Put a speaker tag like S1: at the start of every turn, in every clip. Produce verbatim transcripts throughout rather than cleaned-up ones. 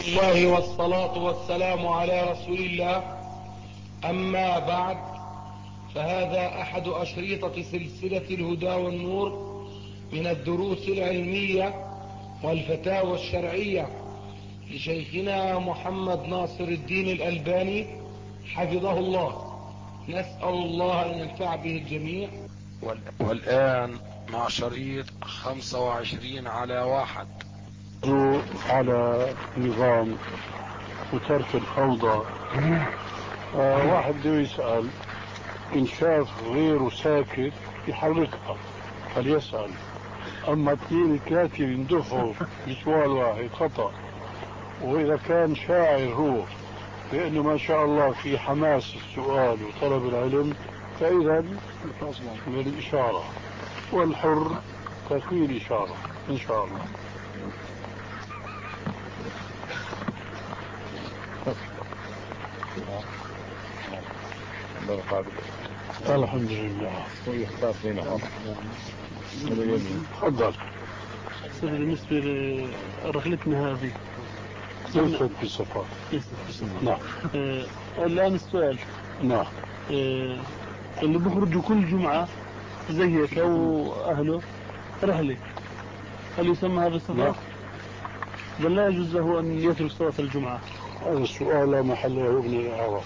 S1: الله والصلاة والسلام على رسول الله. أما بعد، فهذا أحد أشريطة سلسلة الهدى والنور من الدروس العلمية والفتاوى الشرعية لشيخنا محمد ناصر الدين الألباني حفظه الله. نسأل الله أن ينفع به الجميع.
S2: والآن مع شريط خمسة وعشرين على واحد
S3: على نظام وترك الفوضى. آه واحد بده يسأل، إن شاف غيره ساكت يحركها فليسأل، أما اثنين ثلاثة يندفعوا بسؤال واحد خطأ. وإذا كان شاعر هو بأنه ما شاء الله في حماس السؤال وطلب العلم، فإذا بالإشارة، والحر تكوين إشارة إن شاء الله. الحمد لله. تفضل.
S4: بالنسبة لرحلتنا هذه
S3: يوسف في السفر. نعم.
S4: آه الآن السؤال.
S3: نعم.
S4: آه اللي بيخرجوا كل جمعة زي هيك أو أهله رحلة، هل يسمى هذا السفر؟
S3: نعم.
S4: بل لا يجوز له أن يترك صلاة الجمعة؟
S3: هذا السؤال لا محل له من الإعراب.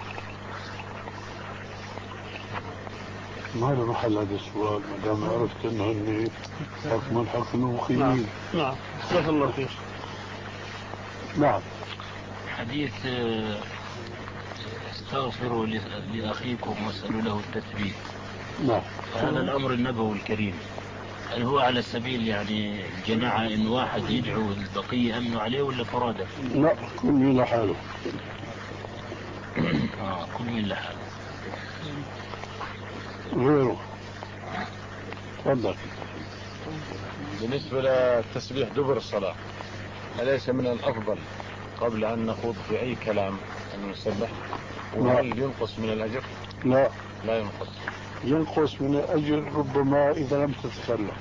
S3: ما له محل هذا السؤال ما دام عرفت انه هن حكم الحكم المقيمين.
S4: نعم نعم. جزاك الله خير.
S3: نعم.
S5: حديث استغفروا لأخيكم واسألوا له التثبيت.
S3: نعم.
S5: هذا الأمر النبوي الكريم، هل هو على سبيل يعني الجماعة إن واحد يدعو البقية أمنوا عليه ولا فرادة؟
S3: لا، كل من لحاله.
S5: آه كل من لحاله.
S3: غيره. تفضل.
S6: بالنسبة للتسبيح دبر الصلاة، أليس من الأفضل قبل أن نخوض في أي كلام أن نسبح؟ وهل ينقص من الأجر؟
S3: لا،
S6: لا ينقص.
S3: ينقص من الأجر ربما إذا لم تتكلم.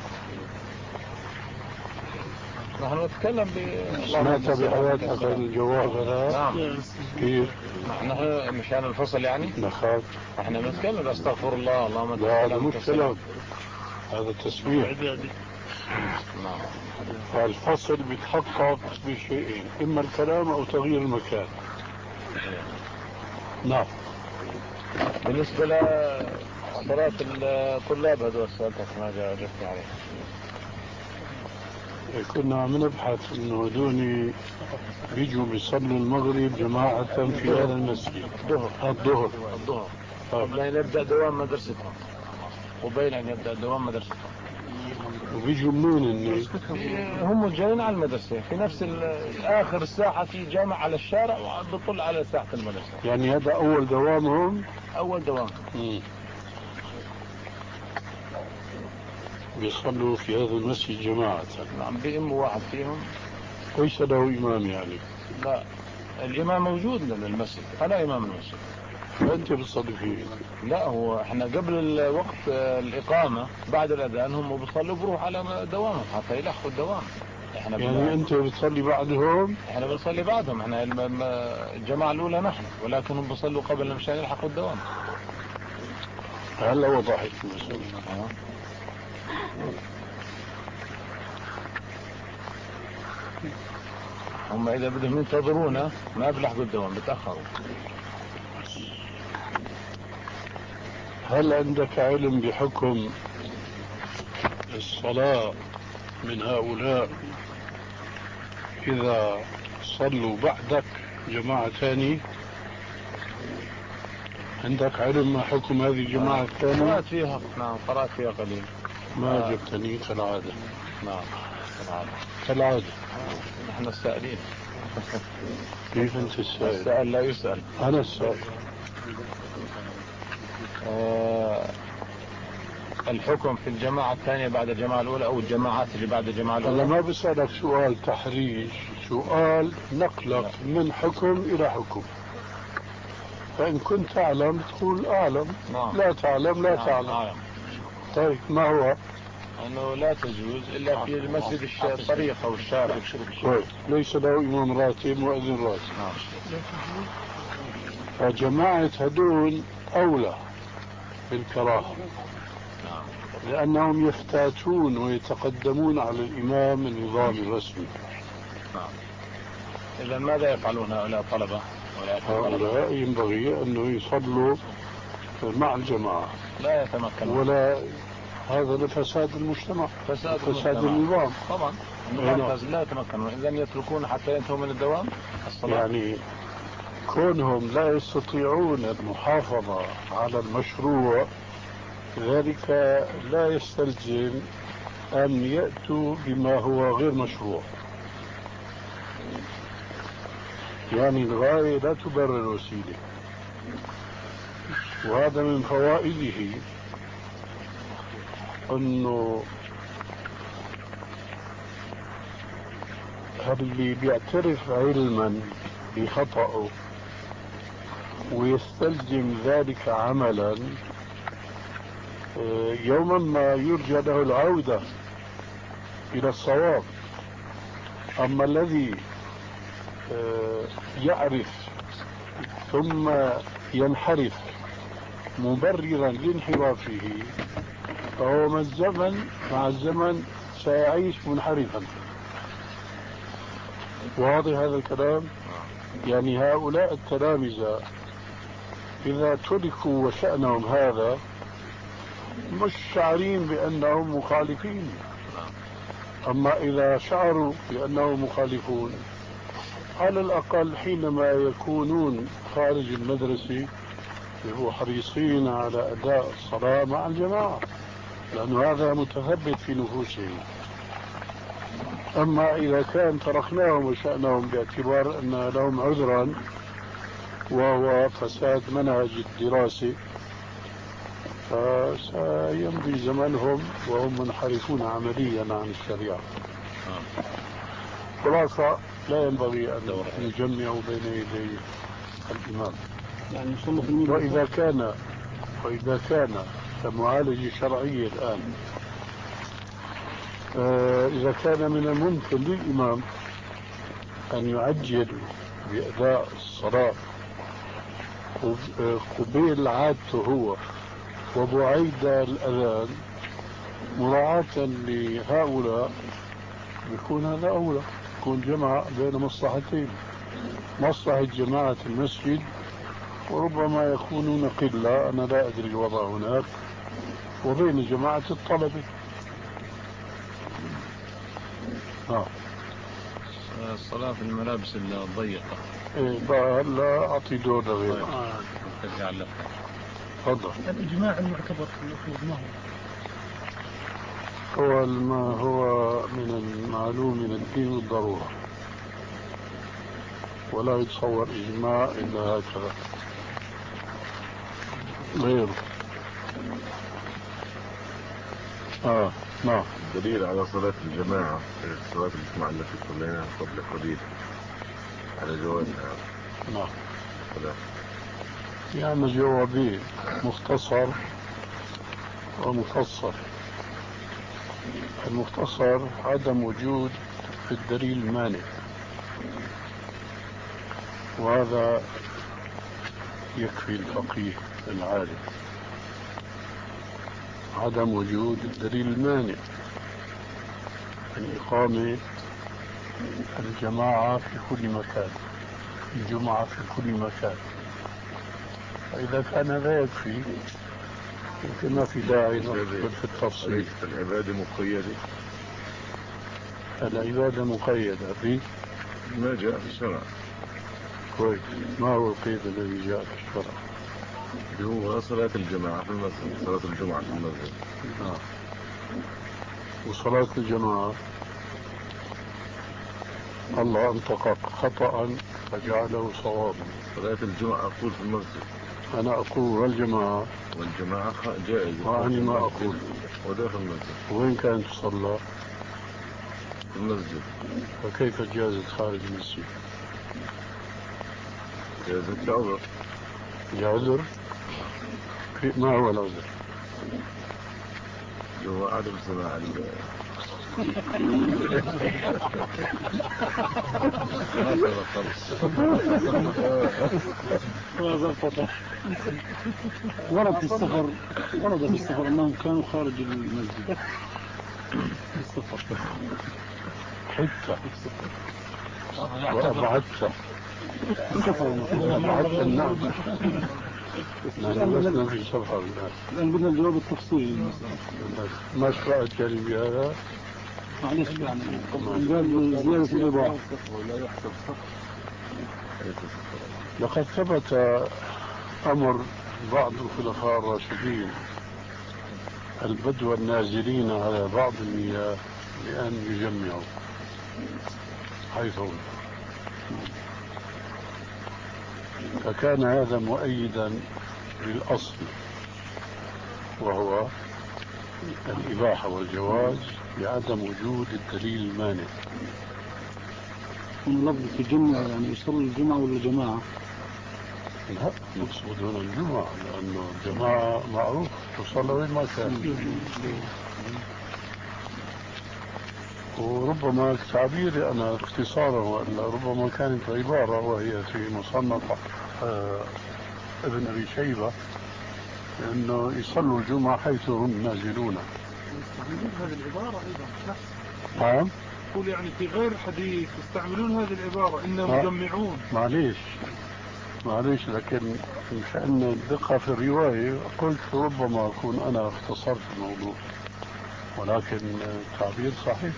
S6: نحن نتكلم ب
S3: سمعت بحياتك الجواب هذا؟
S6: نعم.
S3: كيف؟
S6: نحن مشان الفصل يعني؟
S3: نخاف.
S6: احنا بنتكلم استغفر الله اللهم.
S3: لا هذا مش كلام، هذا تسبيح.
S6: نعم.
S3: فالفصل بيتحقق بشيئين، إما الكلام أو تغيير المكان. نعم.
S6: بالنسبة لصلاة الطلاب هذول سألتك ما جاوبتني عليه.
S3: كنا عم نبحث انه هدوني بيجوا بيصلوا المغرب جماعة في هذا المسجد.
S6: الظهر.
S3: الظهر.
S6: الظهر. قبل أن يبدأ دوام مدرستهم. وبين أن يبدأ دوام مدرستهم.
S3: وبيجوا منين
S6: إني؟ هم جايين على المدرسة في نفس آخر الساحة، في جامع على الشارع وبطل على ساحة المدرسة.
S3: يعني هذا أول دوامهم؟
S6: أول دوام.
S3: مم. بيصلوا في هذا المسجد جماعة.
S6: نعم. بيئموا واحد فيهم.
S3: ليس له إمام يعني؟
S6: لا، الإمام موجود للمسجد، أنا إمام المسجد.
S3: فأنت بتصلي فيه؟
S6: لا، هو احنا قبل وقت الإقامة بعد الأذان هم بيصلوا بروح على دوامهم حتى يلحقوا الدوام. احنا
S3: يعني أنت بتصلي بعدهم؟
S6: احنا بنصلي بعدهم، احنا الجماعة الأولى نحن، ولكن هم بيصلوا قبل مشان يلحقوا الدوام.
S3: هلا وضحت المسألة.
S6: هم إذا بدهم ينتظرونا ما بيلحقوا الدوام، بتأخروا.
S3: هل عندك علم بحكم الصلاة من هؤلاء إذا صلوا بعدك جماعة ثاني؟ عندك علم ما حكم هذه الجماعة الثانية؟
S6: قرأت فيها. نعم قرأت فيها قليل.
S3: ما آه. جبتني كالعادة.
S6: نعم كالعادة.
S3: كالعادة.
S6: نحن السائلين.
S3: كيف أنت السائل؟
S6: السائل لا يسأل.
S3: أنا السائل.
S6: آه الحكم في الجماعة الثانية بعد الجماعة الأولى أو الجماعات اللي بعد الجماعة الأولى؟
S3: أنا ما بسألك سؤال تحريج، سؤال نقلك من حكم إلى حكم. فإن كنت تعلم تقول أعلم.
S6: نعم.
S3: لا تعلم لا
S6: نعم.
S3: تعلم.
S6: نعم.
S3: طيب ما هو؟
S6: أنه لا تجوز إلا في المسجد الطريق أو الشارع.
S3: ليس له إمام راتب مؤذن راتب. فجماعة هدول أولى بالكراهة، لأنهم يفتاتون ويتقدمون على الإمام النظام الرسمي.
S6: إذا ماذا يفعلون هؤلاء الطلبة؟
S3: هؤلاء ينبغي أنه يصلوا مع الجماعة،
S6: لا يتمكنون،
S3: ولا هذا لفساد المجتمع،
S6: فساد,
S3: فساد
S6: المجتمع.
S3: النظام
S6: طبعا النظام لا يتمكنون، إذا يتركون حتى ينتهوا من الدوام الصلاة.
S3: يعني كونهم لا يستطيعون المحافظة على المشروع، ذلك لا يستلزم أن يأتوا بما هو غير مشروع. يعني الغاية لا تبرر الوسيلة، وهذا من فوائده أنه اللي بيعترف علما بخطأه ويستلزم ذلك عملا، يوما ما يرجى له العودة إلى الصواب. أما الذي يعرف ثم ينحرف مبررا لانحرافه، فهو مع الزمن مع الزمن سيعيش منحرفا. واضح هذا الكلام؟ يعني هؤلاء التلامذة إذا تركوا وشأنهم هذا مش شعرين بأنهم مخالفين، أما إذا شعروا بأنهم مخالفون، على الأقل حينما يكونون خارج المدرسة يبقوا حريصين على أداء الصلاة مع الجماعة، لأن هذا متثبت في نفوسهم. أما إذا كان تركناهم وشأنهم باعتبار أن لهم عذرا وهو فساد منهج الدراسة، فسيمضي زمنهم وهم منحرفون عمليا عن الشريعة. خلاصة لا ينبغي أن نجمع بين يدي الإمام.
S4: يعني
S3: وإذا كان وإذا كان كمعالجة شرعية الآن، آه إذا كان من الممكن للإمام أن يعجل بأداء الصلاة قبيل عادته هو وبعيد الأذان مراعاة لهؤلاء، يكون هذا أولى، يكون جمع بين مصلحتين: مصلحة جماعة المسجد، وربما يكونون قلة، أنا لا أدري الوضع هناك، وبين جماعة الطلبة. آه.
S6: الصلاة في الملابس الضيقة.
S3: إيه بقى هلا أعطي دور لغيره.
S6: آه. تجعل لك.
S3: تفضل.
S4: الإجماع المعتبر في الأصول ما هو؟
S3: هو ما هو من المعلوم من الدين الضرورة، ولا يتصور إجماع إلا هكذا غيره. آه نعم.
S7: الدليل على صلاة الجماعة في صلاة الجمعة التي صليناها قبل قليل على جوازها.
S3: نعم. يعني جوابين: مختصر ومفصل. المختصر عدم وجود الدليل المانع، وهذا يكفي الفقيه العالم. عدم وجود الدليل المانع من إقامة الجماعة في كل مكان، الجمعة في كل مكان. فإذا كان هذا يكفي يمكن ما في داعي ندخل في التفصيل.
S7: العبادة مقيدة،
S3: العبادة مقيدة ب
S7: ما جاء في الشرع.
S3: كويس. ما هو القيد الذي جاء في الشرع؟
S7: اللي هو صلاة الجماعة في المسجد، صلاة الجمعة في المسجد.
S3: آه. وصلاة الجماعة الله أنطق خطأ فجعله صوابا.
S7: صلاة الجمعة أقول في المسجد.
S3: أنا أقول والجماعة
S7: والجماعة جائزة.
S3: وأنا ما أقول
S7: وده في المسجد.
S3: وين كانت تصلى؟
S7: في المسجد.
S3: فكيف جازت خارج المسجد؟
S7: جازت لعذر.
S3: لعذر؟ ما هو العذر؟
S7: هو عدم سماع ال- هذا الطبس.
S4: ورد في السفر ورد في السفر أنهم كانوا خارج المسجد في السفر
S3: حتى وأبعدت
S4: سفر
S3: أبعدت النعم. نحن لسنا في سفر الآن.
S4: الآن بدنا الجواب التفصيلي.
S3: ما شرعت يعني بهذا؟
S4: معلش يعني قال زيادة الإباحة.
S3: لقد ثبت أمر بعض الخلفاء الراشدين البدو النازلين على بعض المياه بأن يجمعوا حيث هم، فكان هذا مؤيدا للأصل وهو الإباحة والجواز بعدم وجود الدليل المانع.
S4: من لفظ الجمعة يعني يصلي الجمعة ولا جماعة؟
S3: لا، مقصود هنا الجمعة، لأنه الجماعة معروف تصلى وين ما كان. وربما تعبيري أنا اختصارا، وإلا ربما كانت عبارة وهي في مصنف آه ابن أبي شيبة أنه يصلوا الجمعة حيث هم نازلون.
S8: هذه العبارة أيضا نفس
S3: نعم.
S8: يقول يعني في غير الحديث يستعملون هذه العبارة إنهم مجمعون.
S3: معليش معليش لكن مشان الدقة في الرواية قلت ربما أكون أنا اختصرت الموضوع، ولكن التعبير صحيح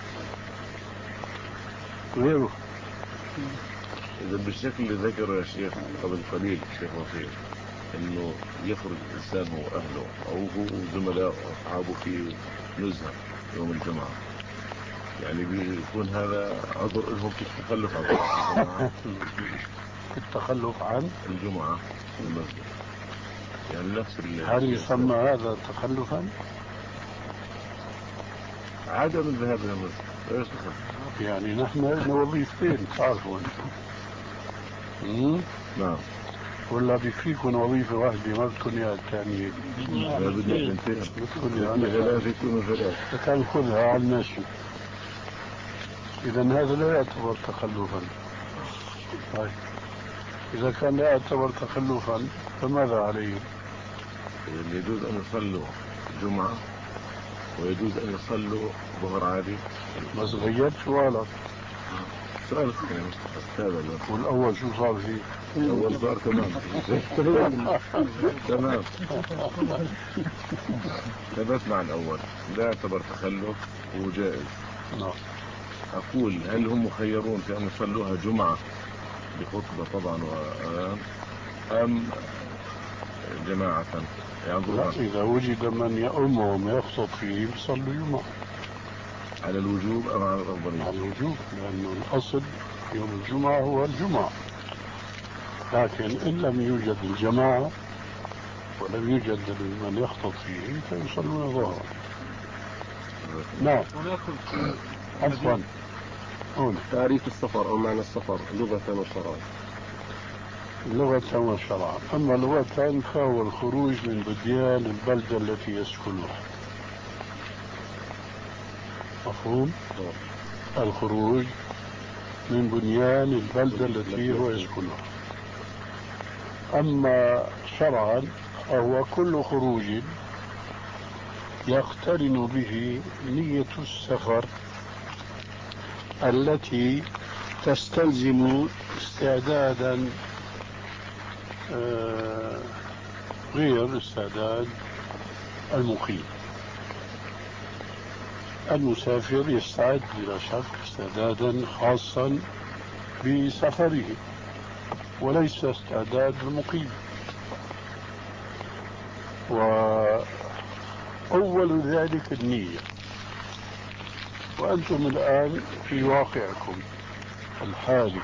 S3: غيره.
S7: إذا بالشكل اللي ذكره يا شيخ قبل قليل الشيخ وفيق إنه يخرج الإنسان هو أهله أو هو زملاء وأصحابه في نزهة يوم الجمعة، يعني بيكون هذا عذر لهم في التخلف عن الجماعة.
S3: التخلف عن
S7: الجمعة في المسجد يعني نفس
S3: هل يسمى هذا تخلفا؟
S7: عدم الذهاب إلى المسجد ايش تخلف؟
S3: يعني نحن لنا وظيفتين تعرفوا.
S7: نعم.
S3: ولا بيكفيكم وظيفة واحدة ما بدكم إياها الثانية؟
S7: لا بدنا اثنتين.
S3: بدكم إياها
S7: ثلاثة يكونوا ثلاثة.
S3: فكان خذها على المشي. إذا هذا لا يعتبر تخلفا. طيب إذا كان لا يعتبر تخلفا فماذا عليه؟
S7: يجوز أن يصلوا جمعة ويجوز أن يصلوا ظهر عادي.
S3: بس غيرت سؤالك.
S7: سؤال ثاني أستاذ.
S3: والأول شو صار فيه؟
S7: الأول صار تمام. تمام. ثبت مع الأول لا يعتبر تخلف وجائز.
S3: نعم.
S7: أقول هل هم مخيرون في أن يصلوها جمعة بخطبة طبعا وأذان أم جماعة؟
S3: لا، إذا وجد من يؤمهم يخطب فيه يصلوا جمعة.
S7: على الوجوب أم على الأفضلية؟
S3: على الوجوب، لأنه الأصل يوم الجمعة هو الجمعة، لكن إن لم يوجد الجماعة ولم يوجد من يخطب فيه فيصلون ظهرا. نعم. عفوا.
S9: تعريف السفر أو معنى السفر لغة وشرعا.
S3: لغة وشرعا. أما لغة فهو الخروج من بديان البلدة التي يسكنها. مفهوم؟ الخروج من بنيان البلدة التي هو يسكنها. أما شرعا فهو كل خروج يقترن به نية السفر التي تستلزم استعدادا آه غير استعداد المقيم. المسافر يستعد بلا شك استعدادا خاصا بسفره وليس استعداد المقيم. وأول ذلك النية. وأنتم الآن في واقعكم الحالي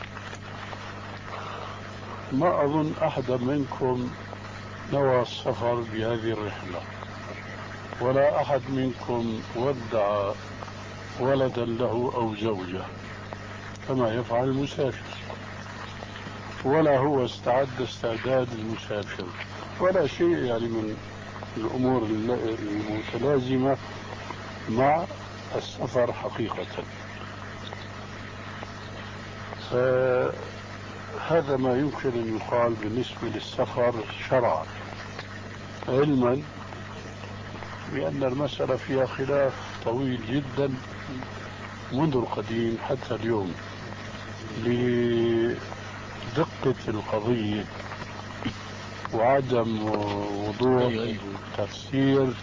S3: ما أظن أحد منكم نوى السفر بهذه الرحلة، ولا أحد منكم ودع ولدا له أو زوجة كما يفعل المسافر، ولا هو استعد استعداد المسافر، ولا شيء يعني من الأمور المتلازمة مع السفر حقيقة. فهذا ما يمكن أن يقال بالنسبة للسفر شرعا، علما بأن المسألة فيها خلاف طويل جدا منذ القديم حتى اليوم لدقة القضية وعدم وضوح تفسير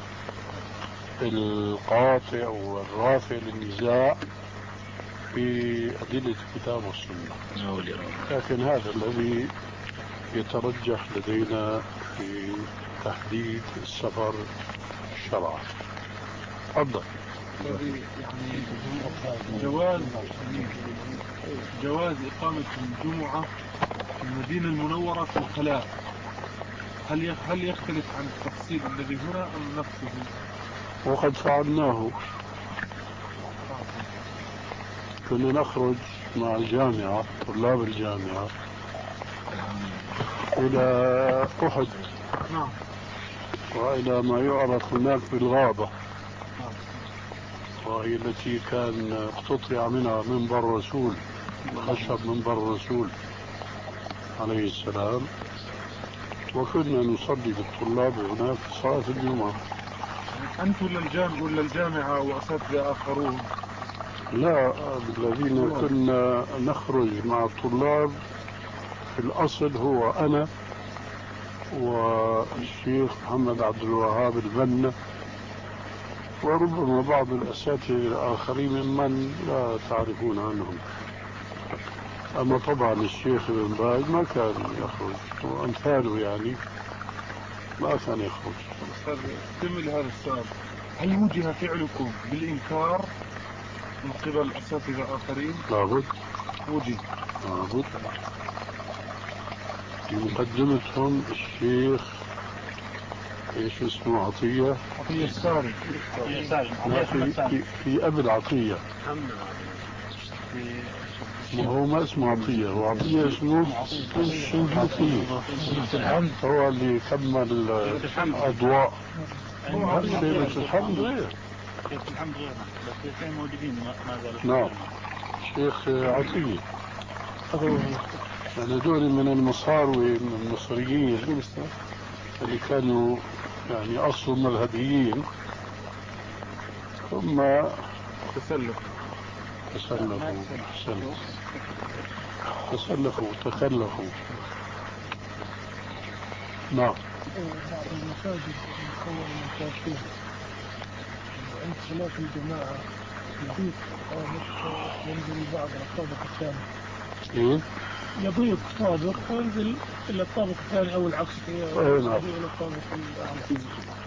S3: القاطع والرافع للنزاع في أدلة الكتاب والسنة. لكن هذا الذي يترجح لدينا في تحديد السفر الشرعي. تفضل.
S8: يعني جواز جواز إقامة الجمعة في المدينة المنورة في الخلاء، هل هل يختلف عن التفصيل الذي هنا أم نفسه؟
S3: وقد فعلناه، كنا نخرج مع الجامعة طلاب الجامعة إلى أحد وإلى ما يعرف هناك بالغابة، وهي التي كان اقتطع منها منبر الرسول، خشب منبر الرسول عليه السلام، وكنا نصلي بالطلاب هناك صلاة الجمعة.
S8: أنت ولا الجامعة ولا الجامعة وأساتذة آخرون؟
S3: لا، الذين كنا نخرج مع الطلاب في الأصل هو أنا والشيخ محمد عبد الوهاب البنا، وربما بعض الأساتذة الآخرين ممن لا تعرفون عنهم. أما طبعا الشيخ ابن باز ما كان يخرج، وأمثاله يعني ما كان يخرج.
S8: استمل هذا السؤال، هل وجه فعلكم بالإنكار من قبل أساتذة آخرين؟
S3: لابد
S8: وجه
S3: لابد. في مقدمتهم الشيخ ايش اسمه عطية
S8: عطية الساري
S3: في, في, في أبل عطية، ما هو ما اسمه عطية، هو عطية اسمه الشنقيطي، هو اللي كمل أضواء. شيخ الحمد غير
S5: شيخ الحمد غير بس الاثنين موجودين ما زالوا.
S3: نعم، شيخ عطية. يعني هذول من المصاروي من المصريين اللي كانوا يعني أصل مذهبيين ثم
S8: تسلفوا
S3: تسلفوا تسلفوا تكلفوا. نعم.
S10: بعض المساجد المكونة من كافين عند صلاة الجماعة يضيق طابق ينزل البعض على الطابق الثاني.
S3: إيه؟
S10: يضيق طابق وينزل إلى الطابق الثاني أو العكس إلى الطابق الأعلى.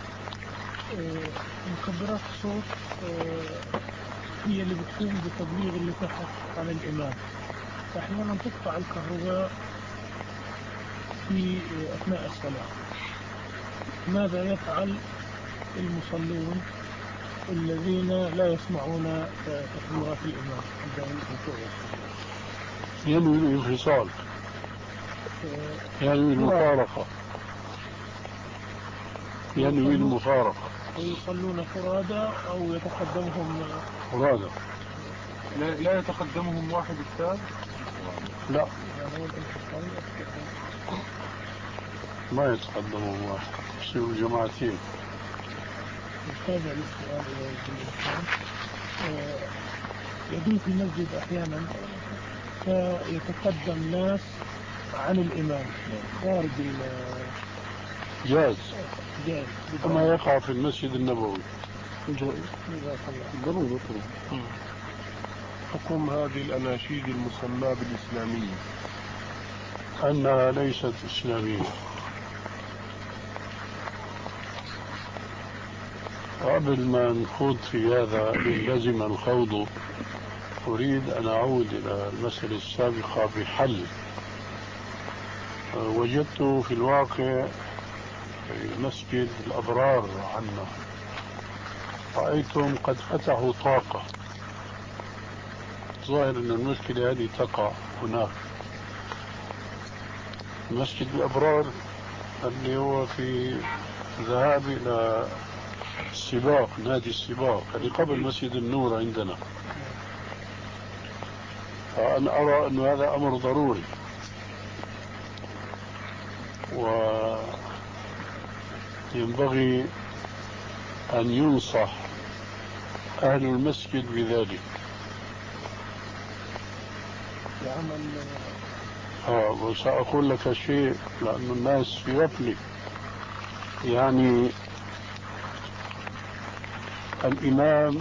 S10: مكبرات الصوت هي اللي بتقوم بتبليغ اللي تحت عن الإمام. أحيانا تقطع الكهرباء في أثناء الصلاة. ماذا يفعل المصلون الذين لا يسمعون تكبيرات الإمام؟
S3: ينوي الانفصال، ينوي المفارقة، ينوي المفارقة.
S10: ويصلون فرادى أو يتقدمهم
S3: فرادى؟
S8: لا, لا يتقدمهم واحد الثالث؟
S3: لا، ما يتقدمهم واحد، يصيروا جماعتين.
S10: يتابع الاستئذان إلى الإنسان. يضيف المسجد أحيانا فيتقدم ناس عن الإمام خارج
S3: جاز كما يقع في المسجد النبوي.
S9: ضروري. حكم هذه الأناشيد المسماة بالإسلامية
S3: أنها ليست إسلامية. قبل ما نخوض في هذا إن لزم الخوض، أريد أن أعود إلى المسألة السابقة بحل وجدته في الواقع في مسجد الأبرار عنا. رأيتم قد فتحوا طاقة، ظاهر أن المشكلة هذه تقع هناك. مسجد الأبرار اللي هو في ذهاب إلى السباق، نادي السباق، هذه قبل مسجد النور عندنا. فأنا أرى أن هذا أمر ضروري، وينبغي أن ينصح أهل المسجد بذلك. آه وسأقول لك شيء لأن الناس في غفلة. يعني الإمام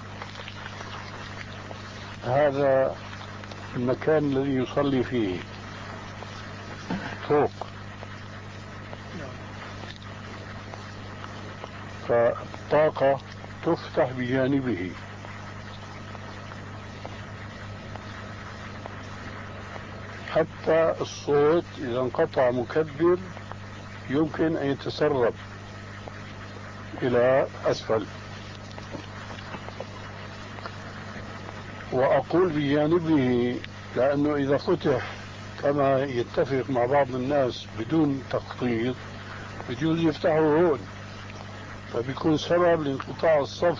S3: هذا المكان الذي يصلي فيه فوق، فالطاقة تفتح بجانبه، حتى الصوت إذا انقطع مكبر يمكن أن يتسرب إلى أسفل. وأقول بجانبه لأنه إذا فتح كما يتفق مع بعض الناس بدون تخطيط بجوز يفتحوا هون، فبيكون سبب لانقطاع الصف.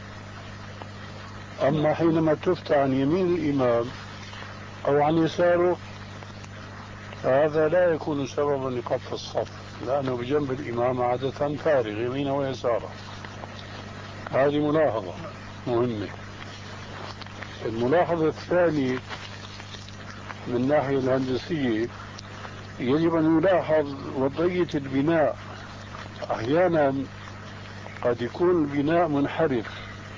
S3: أما حينما تفتح عن يمين الإمام أو عن يساره فهذا لا يكون سببا لقطع الصف، لأنه بجنب الإمام عادة فارغ يمينه ويساره. هذه ملاحظة مهمة. الملاحظة الثانية من الناحية الهندسية يجب أن يلاحظ وضعية البناء. أحيانا قد يكون البناء منحرف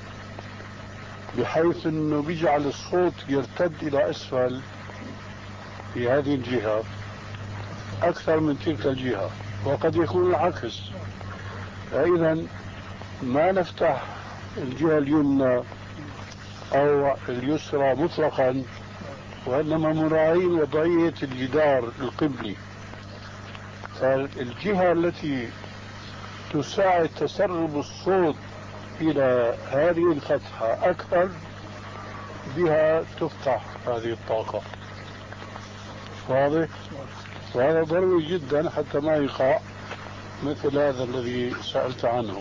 S3: بحيث أنه بيجعل الصوت يرتد إلى أسفل في هذه الجهة أكثر من تلك الجهة، وقد يكون العكس. فإذا ما نفتح الجهة اليمنى أو اليسرى مطلقا، وإنما مراعين وضعية الجدار القبلي. فالجهة التي تساعد تسرب الصوت إلى هذه الفتحة أكثر بها تفتح هذه الطاقة. واضح؟ وهذا ضروري جدا حتى ما يقع مثل هذا الذي سألت عنه.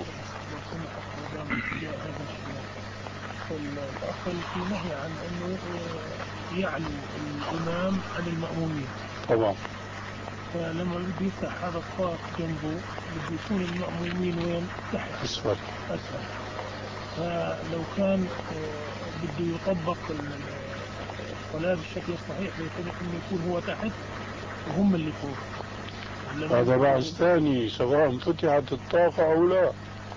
S10: الأصل في نهي عن أنه يعلو الإمام عن المأمومين
S3: طبعا.
S10: فلما بده يفتح هذا الطاق جنبه بده يكون المأمومين وين؟ تحت
S3: أسفل
S10: أسفل. فلو كان بده يطبق الصلاة بالشكل الصحيح يجب أن يكون هو تحت وهم اللي فوق.
S3: هذا بحث ثاني سواء فتحت الطاقة أو لا،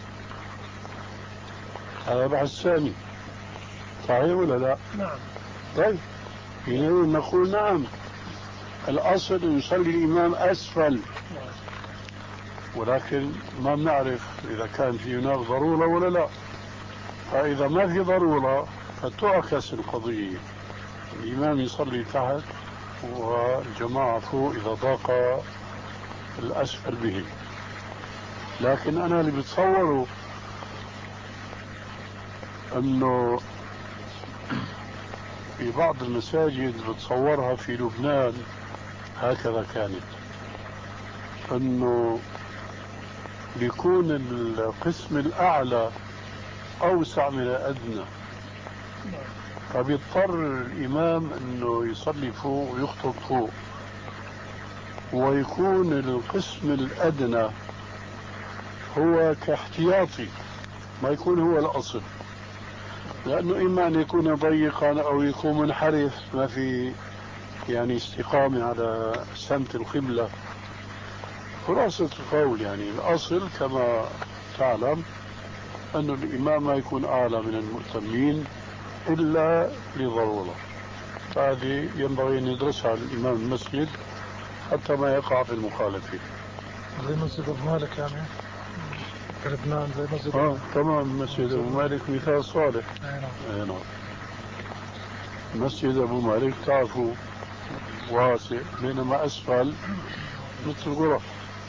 S3: هذا بحث ثاني. صحيح ولا لا؟
S10: نعم.
S3: طيب نقول نعم، الأصل أن يصلي الإمام أسفل، ولكن ما بنعرف إذا كان في هناك ضرورة ولا لا. فإذا ما في ضرورة فتعكس القضية، الإمام يصلي تحت والجماعة فوق إذا ضاق الأسفل به. لكن أنا اللي بتصوره أنه في بعض المساجد بتصورها في لبنان هكذا كانت، أنه بيكون القسم الأعلى أوسع من الأدنى، فبيضطر الإمام أنه يصلي فوق ويخطب فوق، ويكون القسم الأدنى هو كاحتياطي ما يكون هو الأصل، لأنه إما أن يكون ضيقا أو يكون منحرف ما في يعني استقامة على سمت القبلة. خلاصة القول يعني الأصل كما تعلم أن الإمام ما يكون أعلى من المؤتمين إلا لضرورة. هذه ينبغي أن يدرسها الإمام المسجد حتى ما يقع في المخالفة.
S10: زي مسجد أبو مالك يعني في لبنان زي مسجد
S3: آه تمام. مسجد أبو مالك مثال صالح.
S10: أي
S3: نعم. مسجد أبو مالك تعرفوا واسع، بينما أسفل مثل غرف.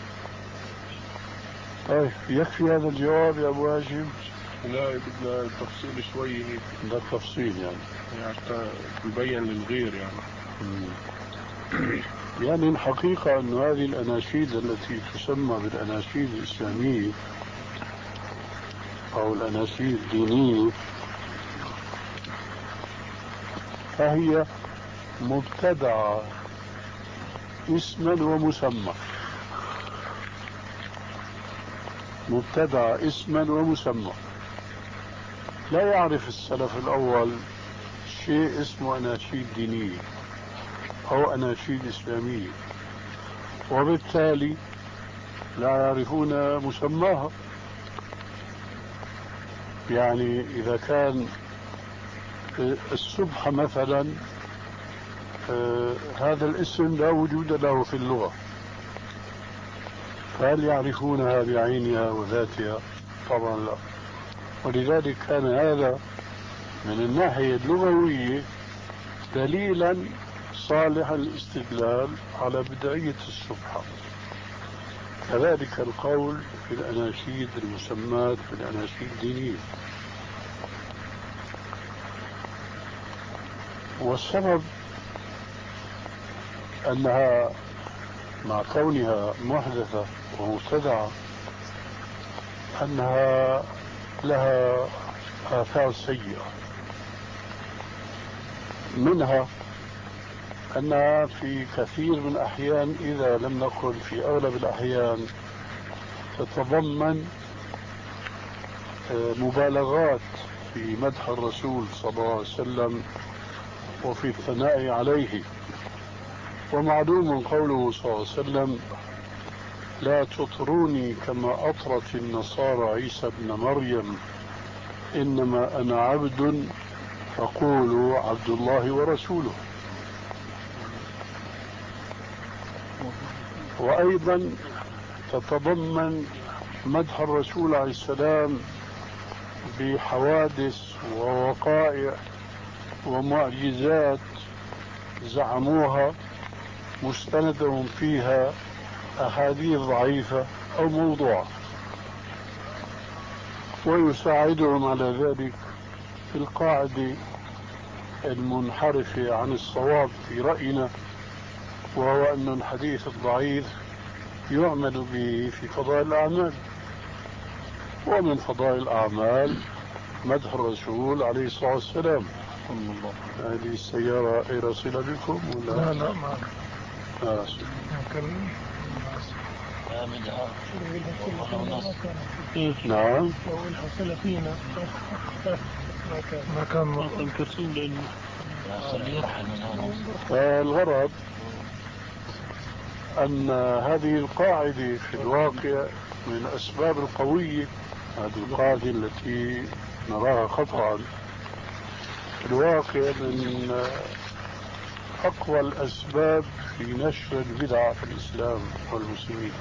S3: طيب يكفي هذا الجواب يا أبو هاشم؟
S7: لا بدنا تفصيل شوي هيك.
S3: بدك تفصيل يعني
S7: حتى نبين للغير يعني.
S3: مم. يعني الحقيقة أن هذه الأناشيد التي تسمى بالأناشيد الإسلامية أو الأناشيد الدينية فهي مبتدعة اسما ومسمى، مبتدعة اسما ومسمى. لا يعرف السلف الأول شيء اسمه أناشيد دينية أو أناشيد إسلامية، وبالتالي لا يعرفون مسماها. يعني إذا كان السبح مثلا آه هذا الاسم لا وجود له في اللغة، فهل يعرفونها بعينها وذاتها؟ طبعا لا. ولذلك كان هذا من الناحية اللغوية دليلا صالح الاستدلال على بدعية السبحة. كذلك القول في الأناشيد المسمات بالأناشيد الدينية. والسبب أنها مع كونها محدثة ومبتدعة أنها لها آثار سيئة، منها أنها في كثير من الأحيان إذا لم نقل في أغلب الأحيان تتضمن مبالغات في مدح الرسول صلى الله عليه وسلم وفي الثناء عليه. ومعلوم قوله صلى الله عليه وسلم: لا تطروني كما أطرت النصارى عيسى ابن مريم، إنما أنا عبد فقولوا عبد الله ورسوله. وأيضا تتضمن مدح الرسول عليه السلام بحوادث ووقائع ومعجزات زعموها مستندهم فيها أحاديث ضعيفة أو موضوعة، ويساعدهم على ذلك في القاعدة المنحرفة عن الصواب في رأينا، وهو أن الحديث الضعيف يعمل به في فضائل الأعمال، ومن فضائل الأعمال مدح الرسول عليه الصلاة والسلام. هذه السيارة غير صلة بكم ولا؟
S10: لا لا ما
S3: آه. نعم.
S10: لو إنها صلة فينا ما كان ما كرسول لأنه
S3: الغرض أن هذه القاعدة في الواقع من الأسباب القوية، هذه القاعدة التي نراها خطأ في الواقع من أقوى الأسباب في نشر البدع في الإسلام والمسلمين،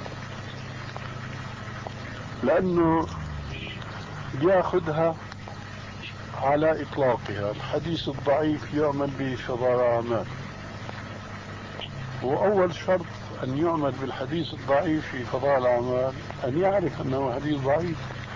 S3: لأنه يأخذها على إطلاقها. الحديث الضعيف يعمل به في فضائل الأعمال، وأول شرط أن يعمل بالحديث الضعيف في فضائل الأعمال أن يعرف أنه حديث ضعيف،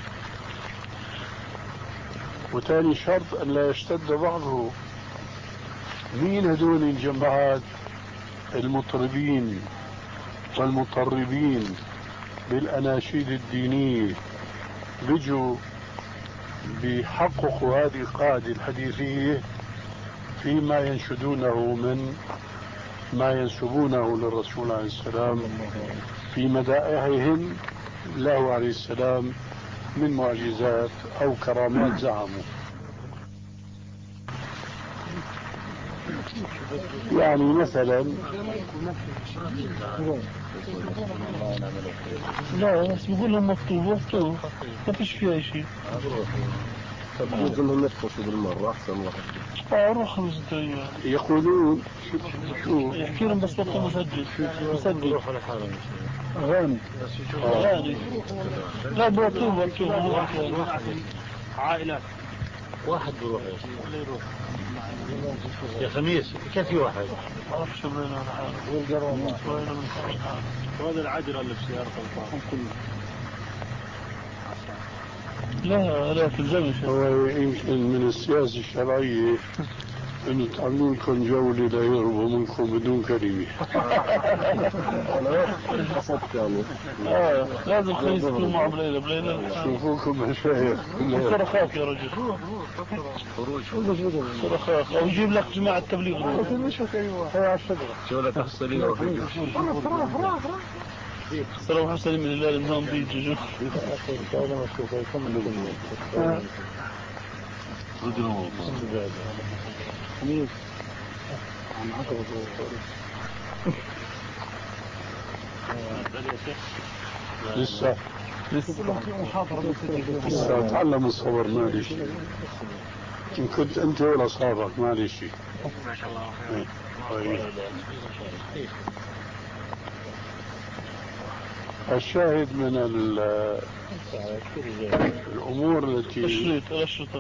S3: وثاني شرط أن لا يشتد بعضه. مين هدول الجماعات المطربين والمطربين بالأناشيد الدينية بيجوا بيحققوا هذه القاعدة الحديثية فيما ينشدونه من ما ينسبونه للرسول عليه السلام في مدائحهم له عليه السلام من معجزات أو كرامات زعموا. يعني مثلا
S10: لا بس بيقول لهم مكتوب مكتوب ما فيش فيها شيء.
S9: تبغوا انهم يختصوا بالمرة احسن واحد.
S10: اه روح خمس دقايق
S3: يقولون
S10: يحكي لهم بس بطل مسجل مسجل
S3: أغاني
S10: أغاني لا بطل بطل
S5: عائلات واحد بروح يا خميس كيف واحد
S10: ما اعرفش بينه ولا حاجه والجرام وين من حاجه
S5: وهذا العجله اللي بسيارة الفاضل كله
S10: لا لا تلزمش.
S3: هو يمكن من السياسة الشرعية انه تعملوا لكم جولة ليهربوا منكم بدون كلمة.
S9: قصدت يعني.
S4: اه لازم خلينا يكونوا معهم بليلة بليلة.
S3: شوفوكم مشايخ.
S4: صرخاك يا رجل. صرخاك او يجيب لك جماعة تبليغ.
S10: هي على الشجرة.
S6: جولة تفصيلية.
S4: السلام عليكم من الله النظام بيجي.
S3: لسه لسه لسه تعلم الصبر مالي شيء. إن كنت أنت ولا صابك مالي شيء. ما شاء الله. الشاهد من الأمور التي
S4: أشريت أشريت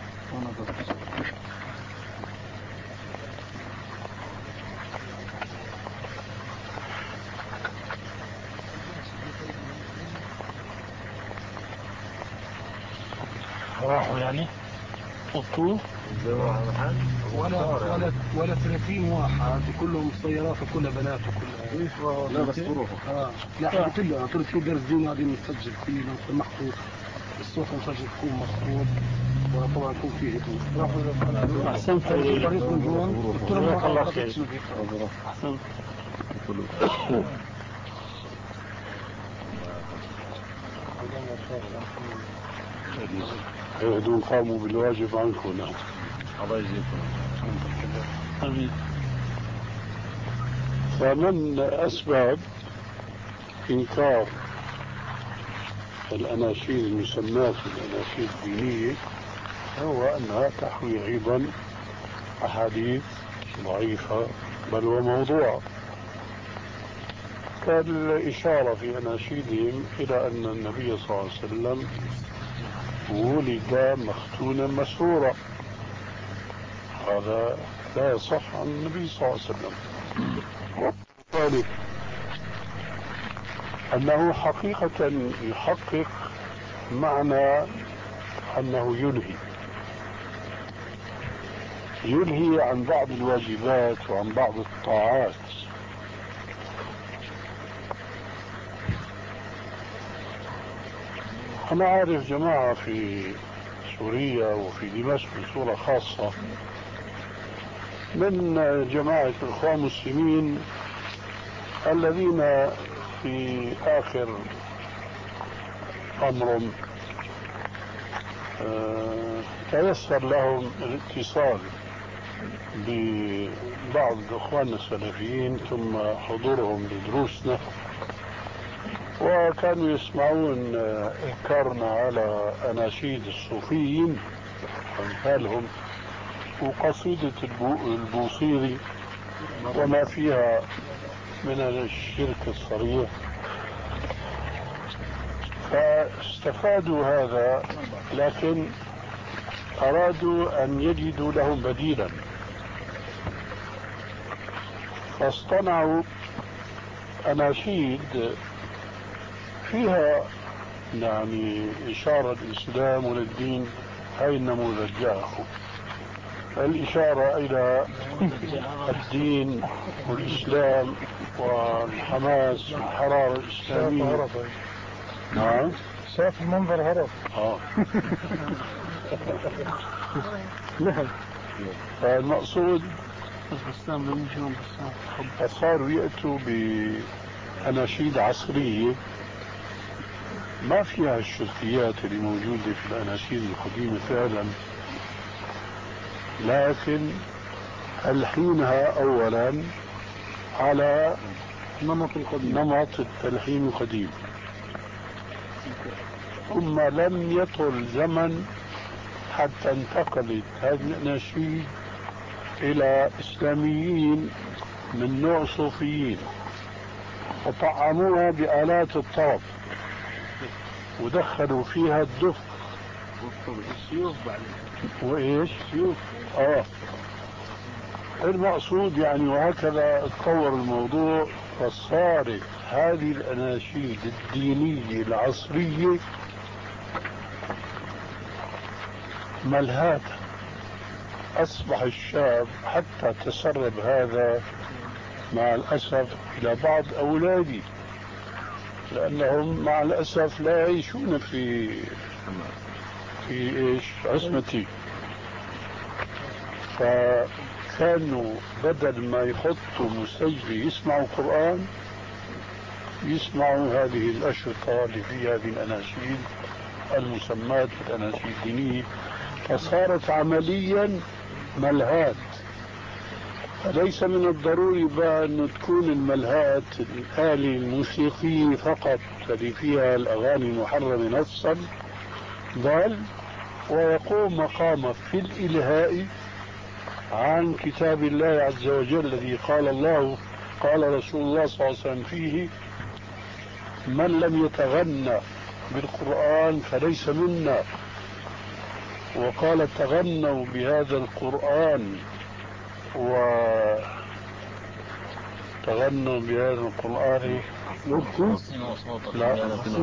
S4: راحوا يعني وطول
S10: ولا ولا ولا ثلاثين واحد كلهم سيارات وكلها بنات وكلها
S9: لا بس بروحوا.
S10: اه لا قلت له قلت في درس دين قاعدين نسجل فيه محطوط الصوت مسجل يكون مظبوط وطبعا يكون فيه هدوء.
S4: احسنت
S10: طريق من جون قلت لهم
S4: الله خير. احسنت.
S3: هدول قاموا بالواجب عنكم.
S6: الله يجزيكم.
S4: امين.
S3: فمن أسباب إنكار الأناشيد المسماة الأناشيد الدينية هو أنها تحوي أيضا أحاديث ضعيفة بل وموضوع، كالإشارة في أناشيدهم إلى أن النبي صلى الله عليه وسلم ولد مختونا مسرورا. هذا لا يصح عن النبي صلى الله عليه وسلم. وبالتالي أنه حقيقة يحقق معنى أنه ينهي ينهي عن بعض الواجبات وعن بعض الطاعات. أنا أعرف جماعة في سوريا وفي دمشق بصورة خاصة من جماعة الإخوان المسلمين الذين في آخر أمرهم تيسر لهم الاتصال ببعض إخواننا السلفيين ثم حضورهم لدروسنا، وكانوا يسمعون إنكارنا على أناشيد الصوفيين أمثالهم وقصيدة البوصيري وما فيها من الشرك الصريح، فاستفادوا هذا لكن أرادوا أن يجدوا لهم بديلا، فاصطنعوا أناشيد فيها يعني إشارة الإسلام والدين. هاي النموذج جاءه الإشارة إلى الدين والإسلام والحماس والحرارة الإسلامية. نعم
S10: شاف المنظر هرب.
S3: اه فالمقصود فصاروا يأتوا بأناشيد عصرية ما فيها الشركيات اللي موجودة في الأناشيد القديمة فعلا، لكن تلحينها أولا على
S10: نمط القديم
S3: نمط التلحين القديم، ثم لم يطل زمن حتى انتقلت هذه الأناشيد إلى إسلاميين من نوع صوفيين وطعموها بآلات الطرب ودخلوا فيها الدف
S10: السيوف بعد
S3: وإيش سيوف. آه المقصود يعني وهكذا تطور الموضوع، فصارت هذه الأناشيد الدينية العصرية ملهاة أصبح الشاب حتى تسرب هذا مع الأسف إلى بعض أولادي، لأنهم مع الأسف لا يعيشون في في إيش عصمتي، فكانوا بدل ما يحطوا مسجل يسمعوا قرآن يسمعوا هذه الأشرطة اللي فيها هذه الأناشيد المسمات بالأناشيد الدينية، فصارت عمليا ملهات. فليس من الضروري بقى أن تكون الملهات الآلة الموسيقية فقط التي فيها الأغاني المحرمة نصا، بل ويقوم مقامه في الإلهاء عن كتاب الله عز وجل الذي قال الله قال رسول الله صلى الله عليه وسلم فيه: من لم يتغنى بالقرآن فليس منا. وقال: تغنوا بهذا القرآن وتغنوا بهذا القرآن لا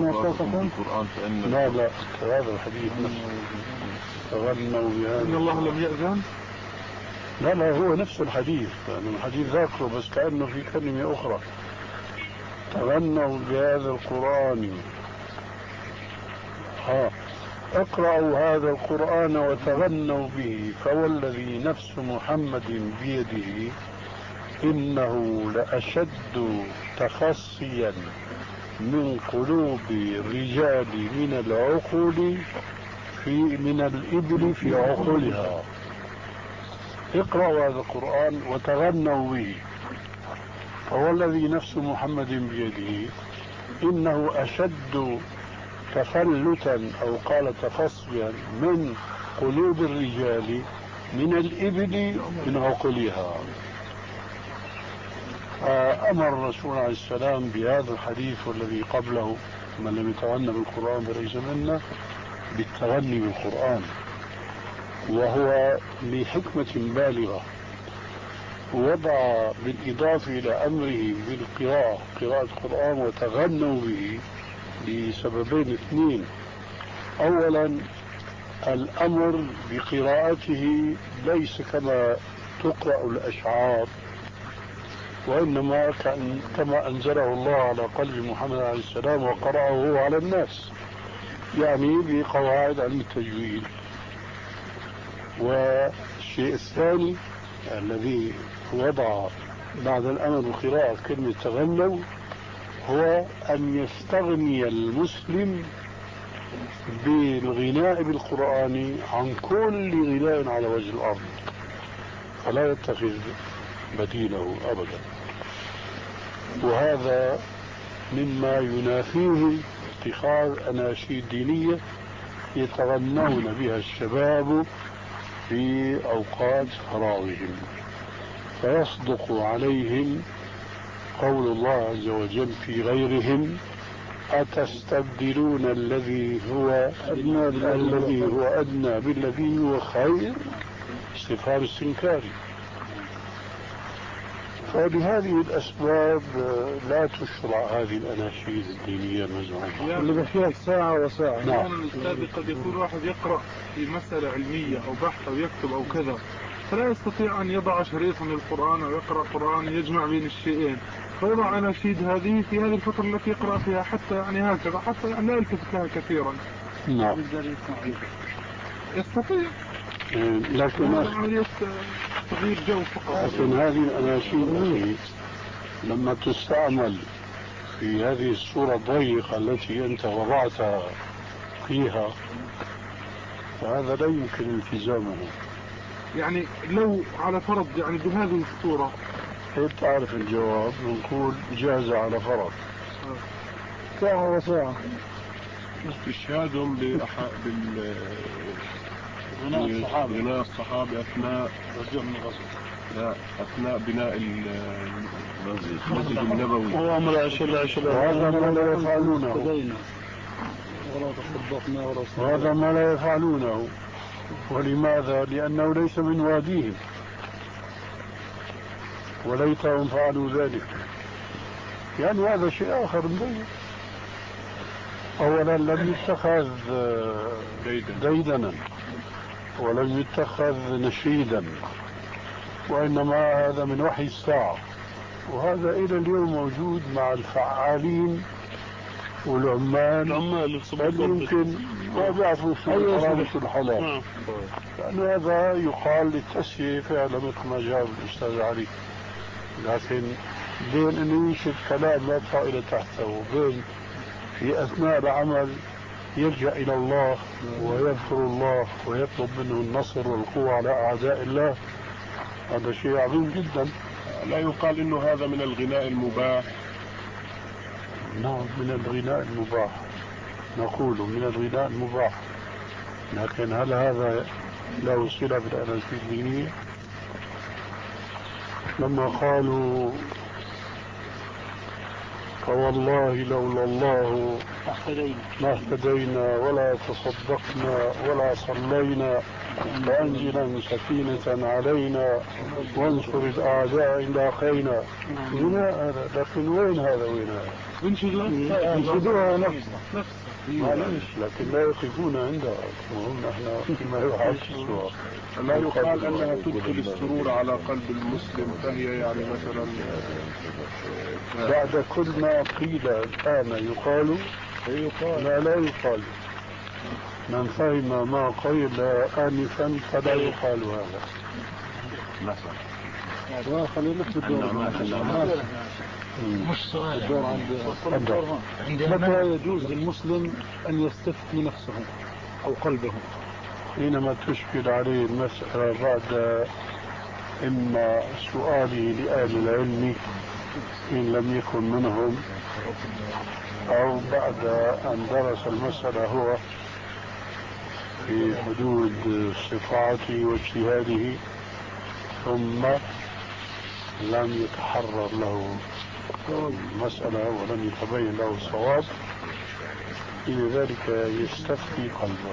S3: لا لا هذا الحديث نفسه تغنوا بهذا
S8: إن الله لم يأذن.
S3: لا لا هو نفس الحديث، يعني الحديث ذاكره بس كأنه في كلمة أخرى. تغنوا بهذا القرآن ها اقرأوا هذا القرآن وتغنوا به، فوالذي نفس محمد بيده إنه لأشد تخصيا من قلوب الرجال من العقول في من الإبل في عقولها. اقرأوا هذا القرآن وتغنوا به، فوالذي نفس محمد بيده إنه أشد تفلتا أو قال تفصيا من قلوب الرجال من الإبل من عقولها. أمر الرسول عليه السلام بهذا الحديث والذي قبله: من لم يتغنى بالقرآن فليس منا، بالتغني بالقرآن، وهو لحكمة بالغة وضع بالإضافة إلى أمره بالقراءة قراءة القرآن وتغنوا به لسببين اثنين. أولا الأمر بقراءته ليس كما تقرأ الأشعار، وإنما كما أنزله الله على قلب محمد عليه السلام وقرأه على الناس، يعني بقواعد علم التجويد. والشيء الثاني الذي وضع بعد الأمر بالقراءة كلمة تغنوا هو أن يستغني المسلم بالغناء بالقرآن عن كل غناء على وجه الأرض، فلا يتخذ بديله أبدا. وهذا مما ينافيه اتخاذ أناشيد دينية يتغنون بها الشباب في أوقات فراغهم، فيصدق عليهم قول الله عز وجل في غيرهم: أتستبدلون الذي هو أدنى الذي هو أدنى بالذي هو خير، استفهام استنكاري. فلهذه الأسباب لا تشرع هذه الأناشيد الدينية المزعومة
S10: اللي فيها ساعة وساعة.
S8: نعم. الأستاذ قد يكون واحد يقرأ في مسألة علمية أو بحث أو يكتب أو كذا، فلا يستطيع أن يضع شريطا للقرآن أو يقرأ قرآن يجمع بين الشيئين، فيضع أناشيد هذه في هذه الفترة التي يقرأ فيها حتى يعني هكذا حتى يعني لا يلتفت لها كثيرا.
S3: نعم
S8: يستطيع،
S3: لكن
S8: عملية تغيير جو فقط.
S3: لكن هذه الأناشيد لما تستعمل في هذه الصورة الضيقة التي أنت وضعتها فيها فهذا لا يمكن التزامه.
S8: يعني لو على فرض يعني بهذه الصورة
S3: انت عارف الجواب، نقول جاز على فرض
S10: ساعة وساعة
S9: استشهادهم بأح... بال غناء الصحابة غناء الصحابة أثناء
S10: رجع من الغزو،
S9: لا أثناء بناء المسجد النبوي
S10: وعمر عشر عشر
S3: وهذا ما لا يفعلونه وهذا ما لا يفعلونه. ولماذا؟ لأنه ليس من واديهم، وليتهم فعلوا ذلك. يعني هذا شيء آخر مبين. أولا لم يتخذ ديدنا، ولم يتخذ نشيدا، وإنما هذا من وحي الساعة، وهذا إلى اليوم موجود مع الفعالين والعمال
S4: العمال
S3: اللي يمكن ما بيعرفوا شو الحرام وشو الحلال، لأنه هذا يقال للتسوية فعلا مثل ما جاب الأستاذ علي. لكن بين أنه ينشد كلام لا فائدة تحته وبين في أثناء العمل يلجأ إلى الله ويذكر الله ويطلب منه النصر والقوة على أعداء الله، هذا شيء عظيم جدا.
S11: لا يقال إنه هذا من الغناء المباح؟
S3: نعم من الغناء المباح، نقول من الغناء المباح، لكن هل هذا له صلة بالأناشيد الدينية؟ لما قالوا فوالله لولا الله ما اهتدينا ولا تصدقنا ولا صلينا فأنزلا سكينة علينا وانصر الأعداء إن لاقينا. غناء هذا، لكن وين هذا وين هذا؟ ينشدوها نفسها معلش، لكن لا يقفون عندها، وهم نحن فيما يحسسها.
S11: لا يقال أنها تدخل السرور على قلب المسلم، فهي يعني مثلا
S3: بعد كل ما قيل الآن يقال لا لا يقال. من فهم ما قيل آنفا فلا يقال هذا.
S8: مثلا خلينا نفس الدور.
S5: مش سؤال
S8: الدور عند متى يجوز للمسلم أن يستفتي نفسه أو قلبه؟
S3: حينما تشكل عليه المسألة بعد إما سؤاله لأهل العلم إن لم يكن منهم، أو بعد أن درس المسألة هو في حدود استطاعته واجتهاده ثم لم يتحرر له المسألة ولم يتبين له الصواب، لذلك يستفتي قلبه.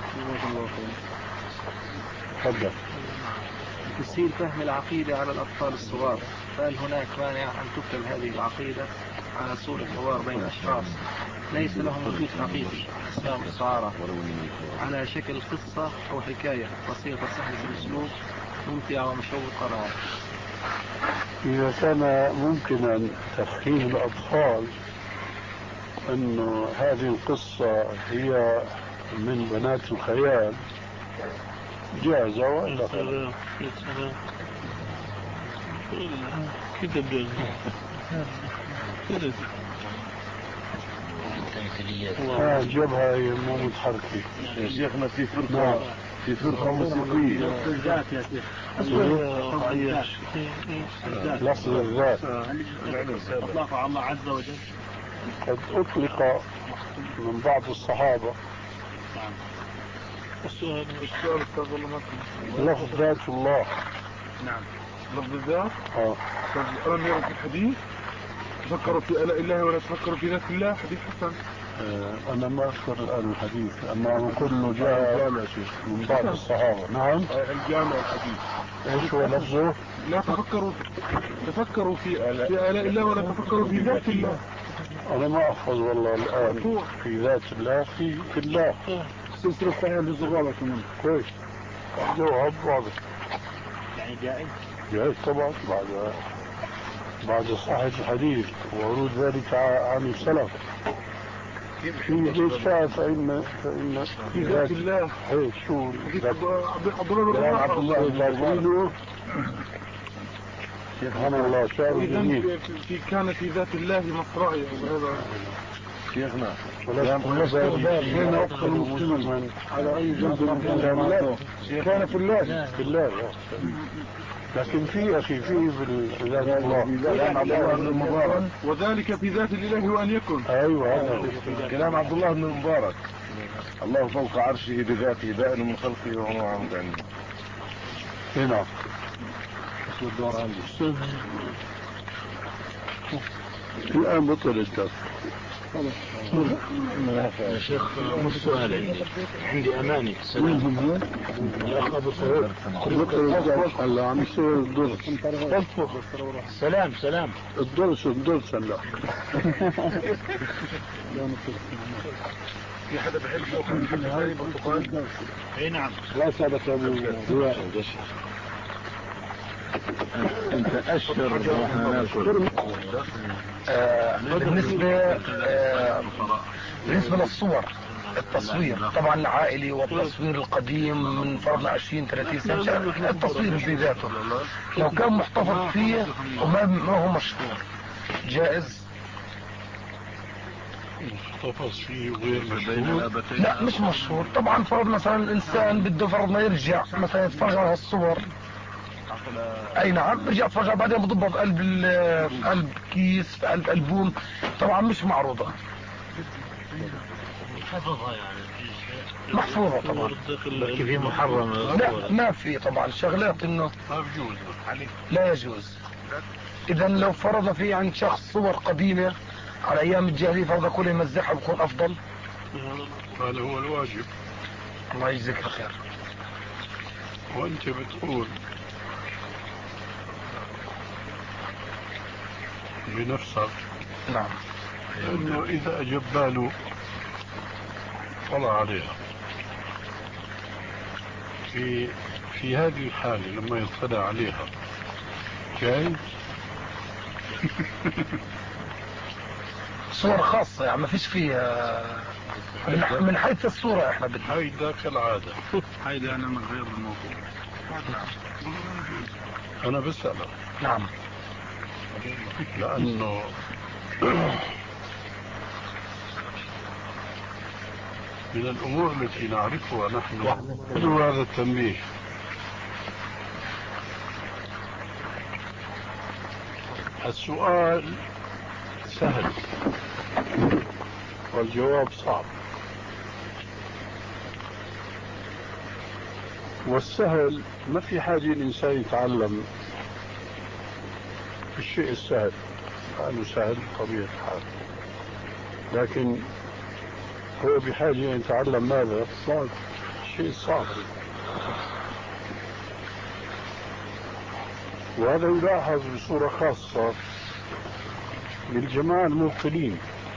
S3: تفضل.
S12: تسهيل فهم العقيدة على الأطفال الصغار، فهل هناك مانع أن تكتب هذه العقيدة على صورة حوار بين أشخاص ليس لهم وجود حقيقي أسماء مستعارة على شكل قصة أو حكاية بسيطة سهلة الأسلوب ممتعة ومشوقة رائعة؟
S3: إذا كان ممكنا تفهيم الأطفال أن هذه القصة هي من بنات الخيال جاهزة وإلا فلا.
S4: كده
S3: اه جبهة مو متحركة
S7: يا شيخنا. في فرقة في فرقة موسيقية
S10: الذات يا شيخ،
S3: لفظ الذات
S10: أطلق على الله عز وجل
S3: قد أطلق من بعض الصحابة
S8: السؤال السؤال استاذ والله ما
S3: لفظ ذات الله.
S8: نعم لفظ الذات.
S3: اه
S8: ألم يروا في الحديث تفكروا في آلاء الله ولا تفكروا في ذات الله؟ حديث حسن.
S3: آه أنا ما أذكر الآن الحديث، أما كله جاء من بعض الصحابة. نعم
S11: الجامع الحديث.
S3: إيش هو لفظه؟
S8: لا تفكروا تفكروا في في آلاء الله ولا تفكروا في ذات الله.
S3: أنا ما أحفظ والله الآن في ذات الله في في الله.
S8: سلسلة صحيحة للزغالة كمان.
S3: كويس. جواب واضح.
S10: يعني جائز؟
S3: جائز طبعا بعد بعد صحة الحديث وورود ذلك عن السلف. في ليش فإن فإن
S8: في ذات الله.
S3: إيه شو ذات
S8: عبد الله
S3: سبحان الله شعر جميل.
S8: في كان في ذات الله مصرعي وهذا
S7: شيخنا.
S3: حين أقتل مسلما على أي جنب من الله كان في الله في الله. لكن في أخي في ذات الله
S8: وذلك في ذات الإله وأن يكن.
S3: أيوة هذا
S7: كلام عبد الله بن المبارك. الله فوق عرشه بذاته بائن من خلقه وهو معهم عنده.
S3: هنا
S7: الدور عندي.
S3: الآن بطل الدرس.
S5: يا شيخ مش سؤال عندي عندي أماني. سلام
S3: الأخ أبو سعود بطل الدرس هلا عم يصير الدرس.
S5: سلام سلام
S3: الدرس الدرس هلا في حدا بحب ياخذ حد ثاني برتقال؟
S5: اي نعم.
S9: لا سابك يا ابو رواء. انت اشهر واحنا ناكل.
S1: آه بالنسبة آه بالنسبة للصور التصوير طبعا العائلي والتصوير القديم من فرضنا عشرين ثلاثين سنة، التصوير في ذاته لو كان محتفظ فيه وما ما هو مشهور جائز.
S3: محتفظ فيه وغير مشهور؟
S1: لا مش مشهور طبعا. فرض مثلا الانسان بده فرض ما يرجع مثلا يتفرج على الصور، اي نعم برجع اتفرج بعدين بضبها في قلب في قلب كيس في قلب البوم، طبعا مش معروضة.
S5: حفظها يعني
S1: محفوظة طبعا.
S5: كيف هي محرمة؟
S1: لا ما في طبعا شغلات انه
S3: ما بجوز
S1: لا يجوز. اذا لو فرض في عند شخص صور قديمة على ايام الجاهلية فرض كله يمزحها بكون افضل.
S3: هذا هو الواجب.
S1: الله يجزيك الخير.
S3: وانت بتقول بنفسك
S1: نعم
S3: انه اذا اجب باله طلع عليها في في هذه الحالة لما يطلع عليها جايز؟
S1: صور خاصة يعني ما فيش فيها من, من حيث الصورة احنا بدنا
S3: هاي ذاك العادة.
S8: هيدا انا من غير الموضوع.
S3: انا بسألك.
S1: نعم.
S3: لانه من الامور التي نعرفها نحن هذا التنبيه. السؤال سهل والجواب صعب، والسهل ما في حاجة الإنسان يتعلم الشيء السهل لأنه سهل طبيعة الحال، لكن هو بحاجة أن يتعلم ماذا؟ صعب، الشيء صعب. وهذا يلاحظ بصورة خاصة بالجماعة المبطلين،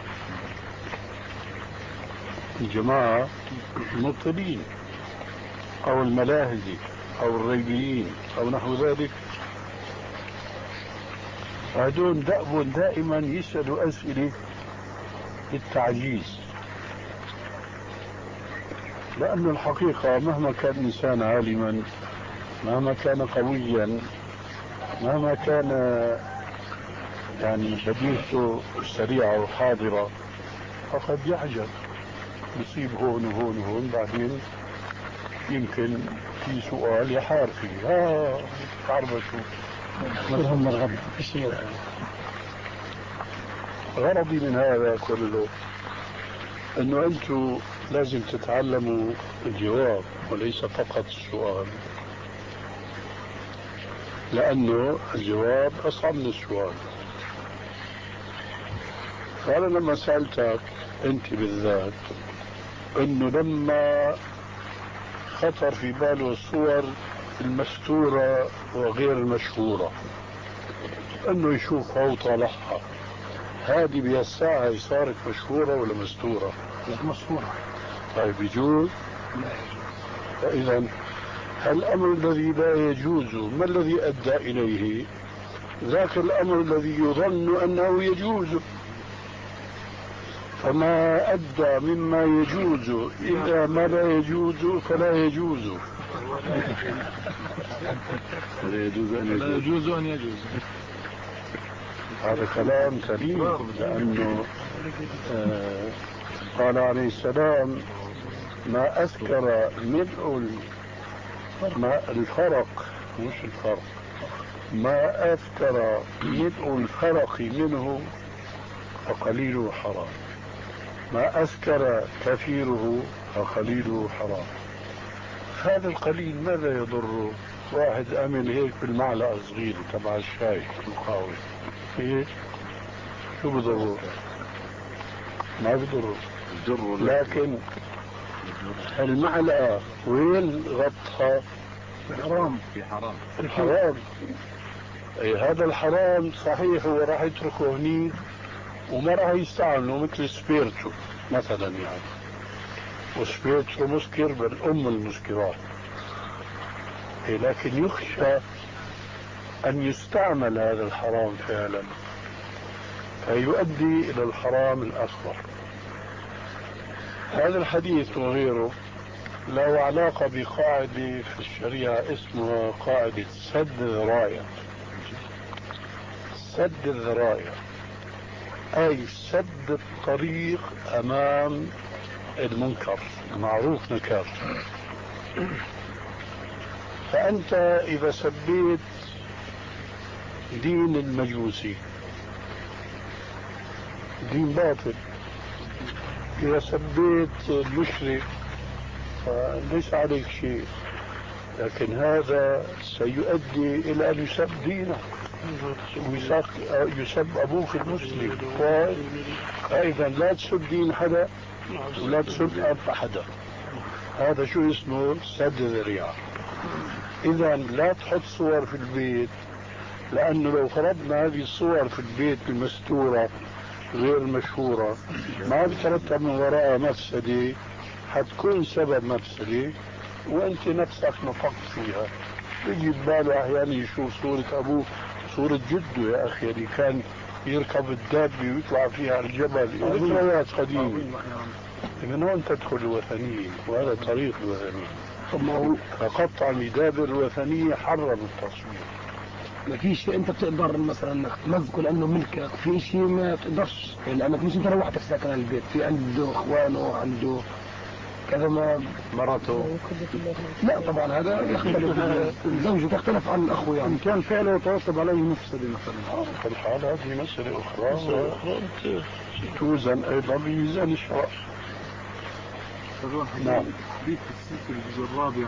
S3: الجماعة المبطلين أو الملاهذي أو الريبيين أو نحو ذلك. هذول دأب دائما يسألوا أسئلة للتعجيز، لأن الحقيقة مهما كان إنسان عالما، مهما كان قويا، مهما كان يعني بديهته سريعة وحاضرة، فقد يعجب، يصيب هون وهون وهون، بعدين يمكن في سؤال يحار فيه. ها تعرفوا
S10: هم الغد
S3: غرضي من هذا كله انه انتم لازم تتعلموا الجواب وليس فقط السؤال، لانه الجواب اصعب من السؤال. فانا لما سالتك انت بالذات انه لما خطر في باله الصور المستورة وغير المشهورة انه يشوفها وطالعها، هذه بهالساعة صارت مشهورة ولا مستورة؟
S10: مشهورة.
S3: طيب يجوز؟ فإذا الأمر الذي لا يجوز ما الذي أدى إليه؟ ذاك الأمر الذي يظن أنه يجوز، فما أدى مما يجوز إلى ما لا يجوز فلا يجوز.
S9: لا يجوز أن يجوز.
S8: لا يجوز أن يجوز.
S3: هذا كلام سليم، لأنه آه قال عليه السلام ما أذكر ملء ما الفرق مش الفرق ما أذكر ملء الفرق منه فقليله حرام، ما أذكر كثيره فقليله حرام. هذا القليل ماذا يضره؟ واحد أمن هيك بالمعلقة صغيرة تبع الشاي القهوة هيك شو بضره؟ ما بضره، لكن المعلقة وين غطها؟
S9: حرام، في حرام،
S3: الحرام. اي هذا الحرام صحيح هو راح يتركه هني وما راح يستعمله مثل سبيرتو مثلا يعني، وسبيرتو مسكر بل أم المسكرات، لكن يخشى أن يستعمل هذا الحرام فعلا فيؤدي إلى الحرام الأصغر. هذا الحديث وغيره له علاقة بقاعدة في الشريعة اسمها قاعدة سد الذرائع. سد الذرائع أي سد الطريق أمام المنكر المعروف نكر. فأنت إذا سبيت دين المجوسي دين باطل، إذا سبيت المشرك فليس عليك شيء، لكن هذا سيؤدي إلى أن يسب دينك ويسب أبوك المسلم. فإذا لا تسب دين حدا ولا تسب أب حدا. هذا شو اسمه؟ سد ذريعة. إذا لا تحط صور في البيت، لأنه لو فرضنا هذه الصور في البيت المستورة غير المشهورة ما بترتب من وراءها مفسدة، حتكون سبب مفسدة وأنت نفسك نفقت فيها. بيجي بباله أحيانا يشوف صورة أبوه صورة جده يا أخي اللي كان يركب الدابة ويطلع فيها على الجبل، ذكريات قديمة. من هون تدخل الوثنية، وهذا طريق الوثنية. فقطع المدابر الوثنية حرم التصوير.
S1: ما في شيء انت بتقدر مثلا انك تمزقه لانه ملكك، في شيء ما بتقدرش لانك مش انت لوحدك ساكن البيت، في عنده اخوانه عنده كذا ما
S3: مراته.
S1: لا طبعا هذا يختلف، زوجه تختلف عن الاخو يعني.
S4: ان كان فعله يترتب عليه مفسده مثلا
S3: في الحال هذه مسألة أخرى توزن أيضا بميزان الشرع.
S8: نعم. في السلسلة الجزء الرابع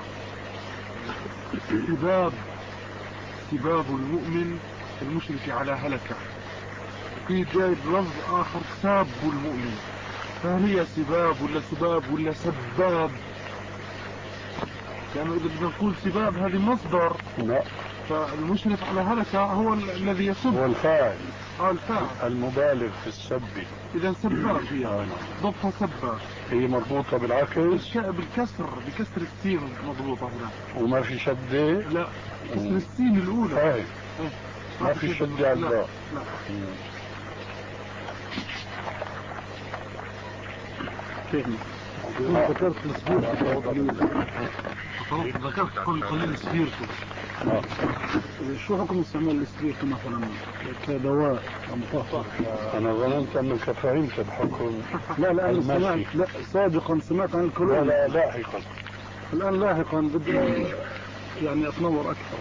S8: سباب سباب المؤمن المشرك على هلكة. في جايب لفظ آخر ساب المؤمن، فهل هي سباب ولا سباب ولا سباب؟ يعني إذا بدنا نقول سباب هذه مصدر،
S3: لا،
S8: فالمشرف على هلكة هو الذي يسب،
S3: هو الفاعل.
S8: اه الفاعل
S3: المبالغ في السب.
S8: إذا سباب هي ضبطها سباب،
S3: هي مربوطة بالعكس
S8: بالكسر بكسر السين مضبوطة هنا
S3: وما في شدة.
S8: لا، كسر السين الأولى.
S3: هاي ما في شدة على الباء.
S4: كيف ذكرت السبيرتو ذكرت كل قليل سبيرتو، شو حكم استعمال السبيرتو مثلا كدواء مطهر؟
S3: انا ظننت انك فهمت الحكم.
S4: لا لا انا سمعت، لا سابقا سمعت عن الكلور.
S3: لا لا لاحقا.
S4: الان لاحقا بدي يعني اتنور اكثر.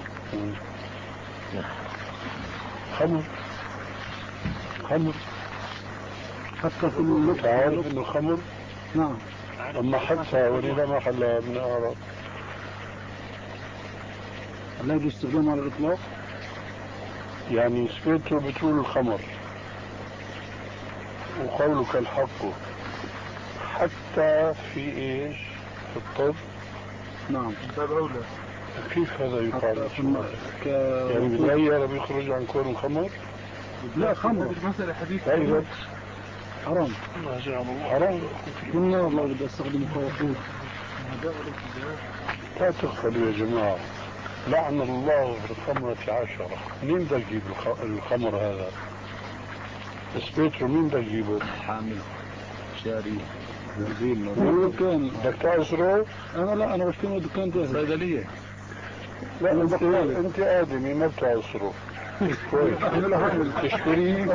S3: خمر خمر
S4: حتى في اللغة
S3: تعرف انه خمر.
S4: نعم.
S3: اما حتى ولذا ما حلها من اعرف.
S4: لا يجوز استخدامها على الاطلاق.
S3: يعني سبيرتو بتقول الخمر وقولك الحق حتى في ايش؟ في الطب.
S4: نعم.
S8: أولى.
S3: كيف هذا يقال؟
S4: ك...
S3: يعني بتغير بيخرج عن كون الخمر؟
S4: لا خمر
S8: مسألة حديث
S3: أيضا
S4: حرام.
S3: حرام.
S4: كنا والله بدي استخدم الكوافير.
S3: لا تغفلوا يا جماعة، لعن الله بالخمرة عشرة. مين بدك تجيب الخمر هذا؟ سبيترو مين بدك تجيبه؟
S6: حامل شاري بنزين
S4: ممكن
S3: بدك تعصره؟
S4: انا لا انا بشتري دكان جاهز
S6: صيدلية.
S3: لا انت انت ادمي ما بتعصره. تشتريه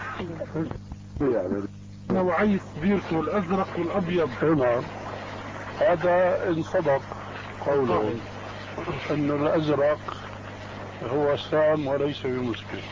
S8: يعني نوعي سبيرتو الازرق والابيض.
S3: نعم. هذا ان صدق قوله انه الازرق هو سام وليس بمسكر.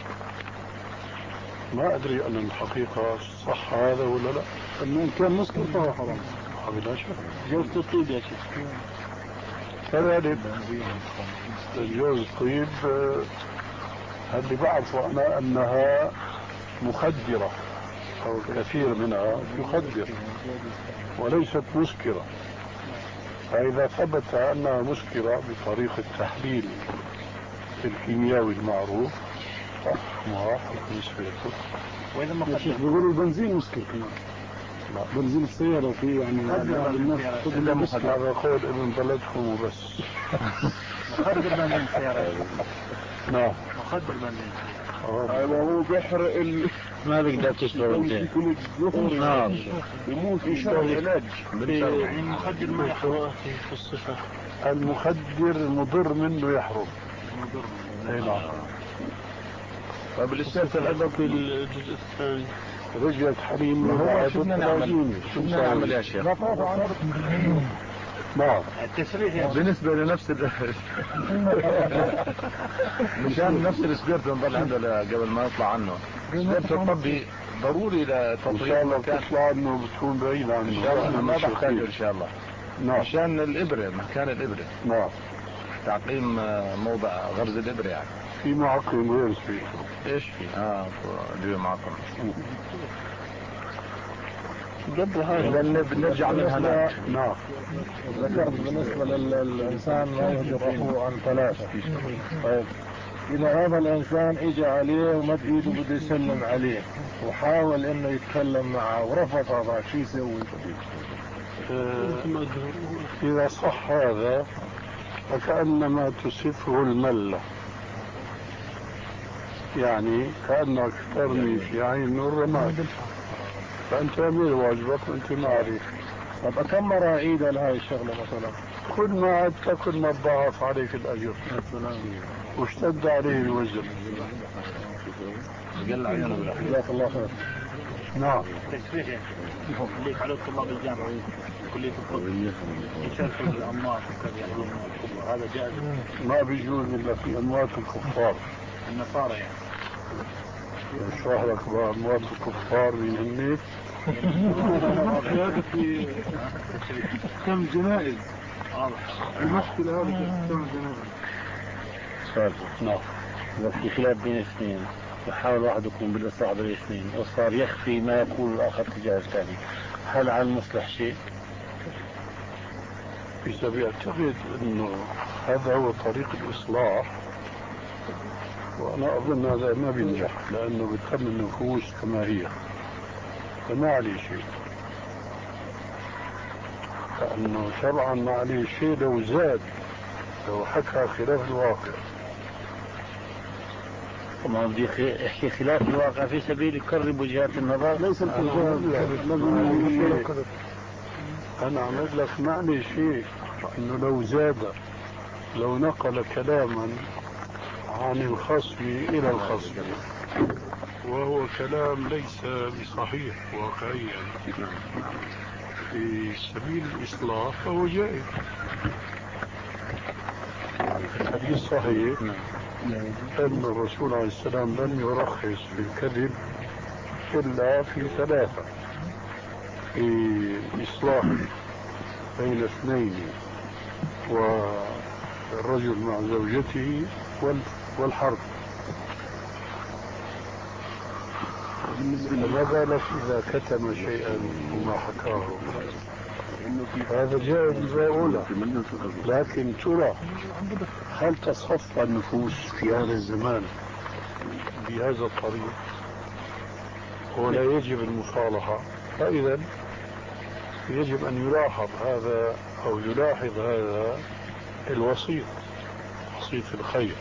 S3: ما ادري ان الحقيقة صح هذا ولا لا.
S4: ان كان مسكر فهو حرام
S3: بلا شك.
S4: جوز الطيب يا شيخ.
S3: كذلك جوز الطيب اللي بعرفه انا انها مخدرة او الكثير منها يخدر وليست مسكرة. فاذا ثبت انها مسكرة بطريقة التحليل الكيميائي المعروف صح ما بالنسبة له.
S4: واذا ما خدش بيقولوا البنزين مسكر كمان.
S3: بنزين السيارة في يعني هذا قول ابن بلدكم وبس.
S12: مخدر بنزين السيارة.
S3: نعم.
S12: مخدر بنزين.
S11: هو بيحرق ال
S5: ما بيقدر تشرب
S11: يكون الزهر
S5: نعم
S11: يموت يشرب علاج.
S12: يعني المخدر ما يحرق في الصفة.
S3: المخدر مضر منه يحرم.
S12: مضر.
S3: اي نعم.
S6: طيب الاستاذ الادب
S12: في الجزء الثاني.
S3: رجعت حريم
S6: هو شو بدنا نعمل؟ شو بدنا نعمل يا شيخ؟
S3: نعم.
S12: التسريح
S6: بالنسبة لنفس ال مشان نفس السبيرت نضل عنده قبل ما يطلع عنه. السبيرت الطبي ضروري لتطهير المكان.
S3: تطلع عنه بتكون بعيد عنه.
S6: ان شاء الله ما بحتاجه ان شاء الله.
S3: نعم.
S6: مشان الابرة مكان الابرة.
S3: نعم.
S6: تعقيم موضع غرز الابرة يعني.
S3: في معقم غير فيه.
S6: ايش في؟ اه اللي معقم.
S12: قبل هذا
S6: بنرجع من هناك.
S3: نعم.
S9: ذكرت بالنسبة للإنسان ما يهجر أخوه عن ثلاثة. طيب إذا هذا الإنسان إجى عليه ومد إيده بده يسلم عليه وحاول إنه يتكلم معه ورفض هذا شو يسوي؟
S3: آه إذا صح هذا فكأنما تسفه الملة، يعني كأنك ترمي في عين الرماد، فأنت أمير واجبك وأنت معرف.
S9: طب كم مرة عيد لهاي الشغلة مثلا؟
S3: كل ما عدت كل ما ضاعف عليك الأجر واشتد عليه الوزن.
S6: قل عيونه بالأخير.
S9: جزاك الله خير.
S3: نعم.
S12: تسريح خليك على طلاب الجامعة كلية الطب يشاركوا بالأنماط وكذا، هذا جائز؟
S3: ما بيجوز إلا في أموات الكفار.
S12: النصارى يعني.
S3: اشرح لك بقى أموات الكفار من هني.
S8: هذا في كم جنائز. المشكلة هذا في كم جنائز.
S5: سؤال. نعم. إذا في خلاف بين اثنين يحاول واحد يكون بالإصلاح بين الاثنين وصار يخفي ما يقول الآخر تجاه الثاني، هل على المصلح شيء؟
S3: في سبيل أعتقد أنه هذا هو طريق الإصلاح، وأنا أظن هذا ما بينجح لأنه بتهم النفوس كما هي، فما عليه شيء. لأنه شرعا ما عليه شيء لو زاد، لو حكى خلاف الواقع.
S5: ما بدي يحكي خلاف الواقع في سبيل يقرب وجهات النظر.
S3: ليس الكذاب أنا أعمل لك ما عليه شيء أنه لو زاد، لو نقل كلاما عن الخصم إلى الخصم وهو كلام ليس بصحيح واقعيا في سبيل الإصلاح فهو جائز. الحديث صحيح أن الرسول عليه السلام لم يرخص في الكذب إلا في ثلاثة: في إصلاح بين اثنين، والرجل مع زوجته، والحرب. فما بالك إذا كتم شيئا وما حكاه؟ هذا جائز بالأولى، لكن ترى هل تصفى النفوس في هذا الزمان بهذا الطريق؟ ولا يجب المصالحة. فإذا يجب أن يلاحظ هذا أو يلاحظ هذا الوسيط، وسيط الخير.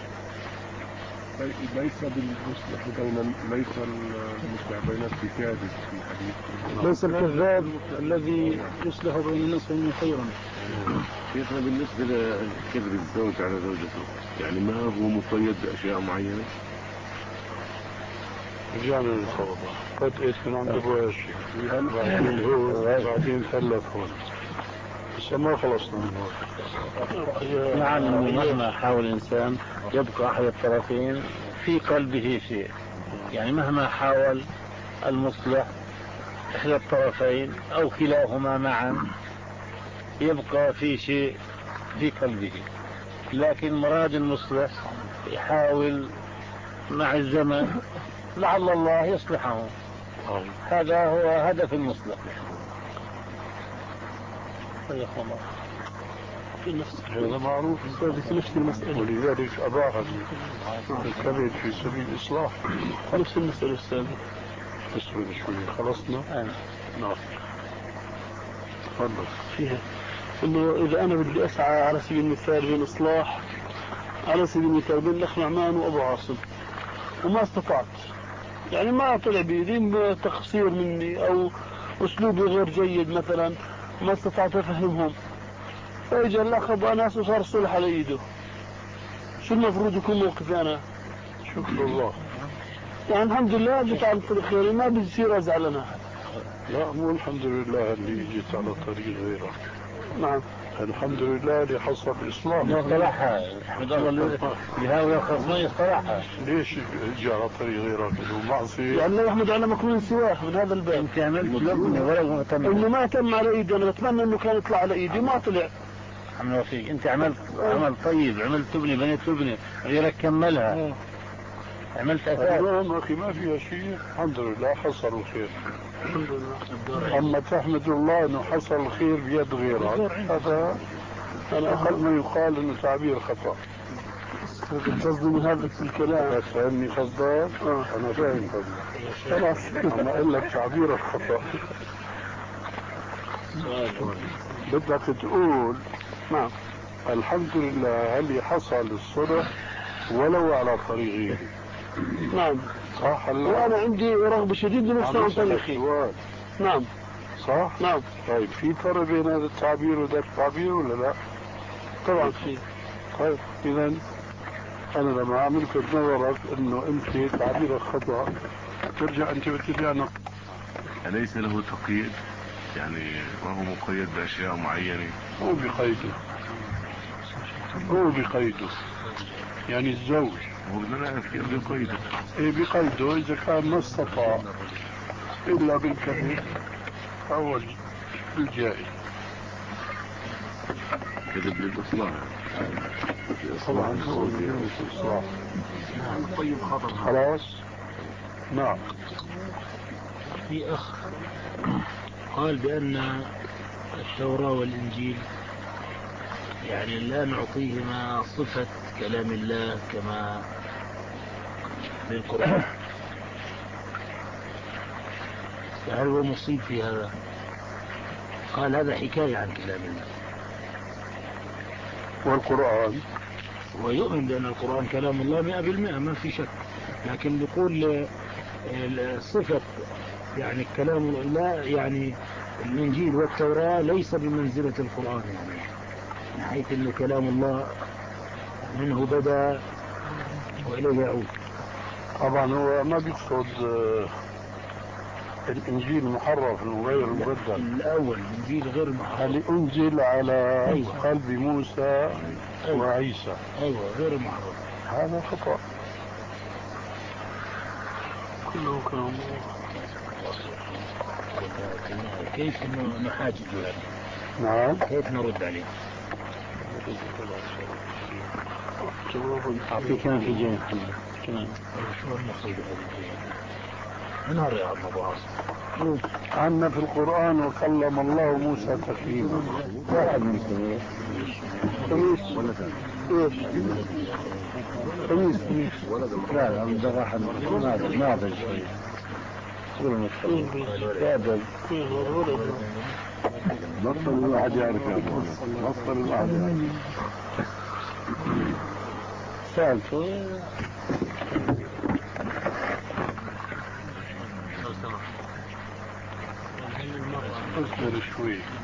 S11: ليس بالمصلح بين ليس المصلح بين الكتاب في الحديث.
S9: ليس الكذاب الذي يصلح بين الناس فإنه خيرا.
S7: شيخنا بالنسبة لكذب الزوج على زوجته، يعني ما هو مقيد بأشياء معينة؟
S3: رجعنا للصواب. قد ايش من عند ابو الشيخ بعدين هو بعدين ثلاث هون، بس ما خلصنا من هون.
S5: مع أنه مهما حاول الإنسان يبقى أحد الطرفين في قلبه شيء، يعني مهما حاول المصلح إحدى الطرفين أو كلاهما معا يبقى في شيء في قلبه، لكن مراد المصلح يحاول مع الزمن لعل الله يصلحه. هذا هو هدف المصلح.
S3: هذا معروف في نفس المسألة، ولذلك أباح الكذب في سبيل الإصلاح.
S4: نفس المسألة أستاذ.
S3: اصبر شوي خلصنا. نعم تفضل.
S4: فيها انه اذا انا بدي اسعى على سبيل المثال بين اصلاح، على سبيل المثال بين الاخ نعمان وابو عاصم، وما استطعت، يعني ما طلع بيدي تقصير مني او اسلوبي غير جيد مثلا، ما استطعت افهمهم، فاجى الاخ ابو انس وصار الصلح على ايده، شو المفروض يكون موقفي انا؟
S3: شكر الله.
S4: يعني الحمد لله جيت على الطريق خيري، ما بصير ازعل انا.
S3: لا مو الحمد لله اللي جيت على طريق غيرك.
S4: نعم
S3: الحمد لله اللي حصل إصلاح.
S5: يصطلحها احمد الله لهؤلاء الخصمين يصطلحها.
S3: ليش جاء على طريق غيرك؟ انه معصية
S4: يعني لا يحمد على مكروه سواه من هذا الباب.
S5: انت عملت لبني ولو ما تم،
S4: انه ما تم على ايدي، انا بتمنى انه كان يطلع على ايدي، ما طلع.
S5: عمل وفيك انت عملت عمل طيب، عملت تبني بنيت تبني غيرك كملها، عملت اساس.
S3: اليوم اخي ما فيها شيء، الحمد لله حصل الخير. الحمد لله. اما تحمد الله انه حصل الخير بيد غيرك، هذا انا اقل ما يقال انه تعبير خطا.
S4: قصدي من هذا الكلام
S3: بس فهمني قصدك؟ اه انا فاهم قصدك. خلاص اما اقول لك تعبيرك خطا. بدك تقول
S4: نعم
S3: الحمد لله اللي حصل الصلح ولو على طريقي.
S4: نعم
S3: صح.
S4: وانا عندي رغبه شديده نفسي عن طريقي. نعم
S3: صح.
S4: نعم.
S3: طيب في فرق بين هذا التعبير وذاك التعبير ولا لا؟
S4: طبعا في.
S3: طيب اذا انا لما اعمل في نظرك انه انت تعبيرك خطا، ترجع انت وترجع.
S7: أليس له تقييد؟ يعني وهو مقيد بأشياء معينة؟
S3: هو بقيده، هو بقيده، يعني الزوج
S7: هو بدنا نعرف كيف بقيده.
S3: ايه بقيده اذا كان ما استطاع الا بالكذب فهو الجائز.
S7: كذب للإصلاح
S3: طبعا هو الإصلاح.
S5: طيب خطر.
S3: خلاص. نعم.
S5: في أخ قال بأن التوراة والإنجيل يعني لا نعطيهما صفة كلام الله كما بالقرآن، فهل هو مصيب في هذا؟ قال هذا حكاية عن كلام الله.
S3: والقرآن
S5: ويؤمن بأن القرآن كلام الله مئة بالمئة ما في شك، لكن بيقول صفة يعني كلام الله، يعني الإنجيل والتوراة ليس بمنزلة القرآن، يعني من حيث أنه كلام الله منه بدأ وإليه يعود.
S3: طبعا هو ما بيقصد الإنجيل محرف وغير مبدل.
S5: الأول الإنجيل غير محرف،
S3: اللي أنزل على
S5: أيوة.
S3: قلب موسى أيوة. وعيسى
S5: أيوة غير محرف،
S3: هذا خطأ.
S4: كله كلام
S5: كيف نحاجج هذا؟
S3: نعم.
S5: كيف نرد عليه؟
S3: أعطيه كان في جاي محمد كمان.
S5: شو المقصود من هذا يا أبو عاصم؟
S3: عنا في القرآن وكلم الله موسى تكليما. واحد من الاثنين. خميس ولا ثاني؟ خميس خميس ولا لا لا من ده واحد نادر نادر شوي. بطل الواحد يعرف يا بطل الواحد يعرف. سالته اصبر شوي.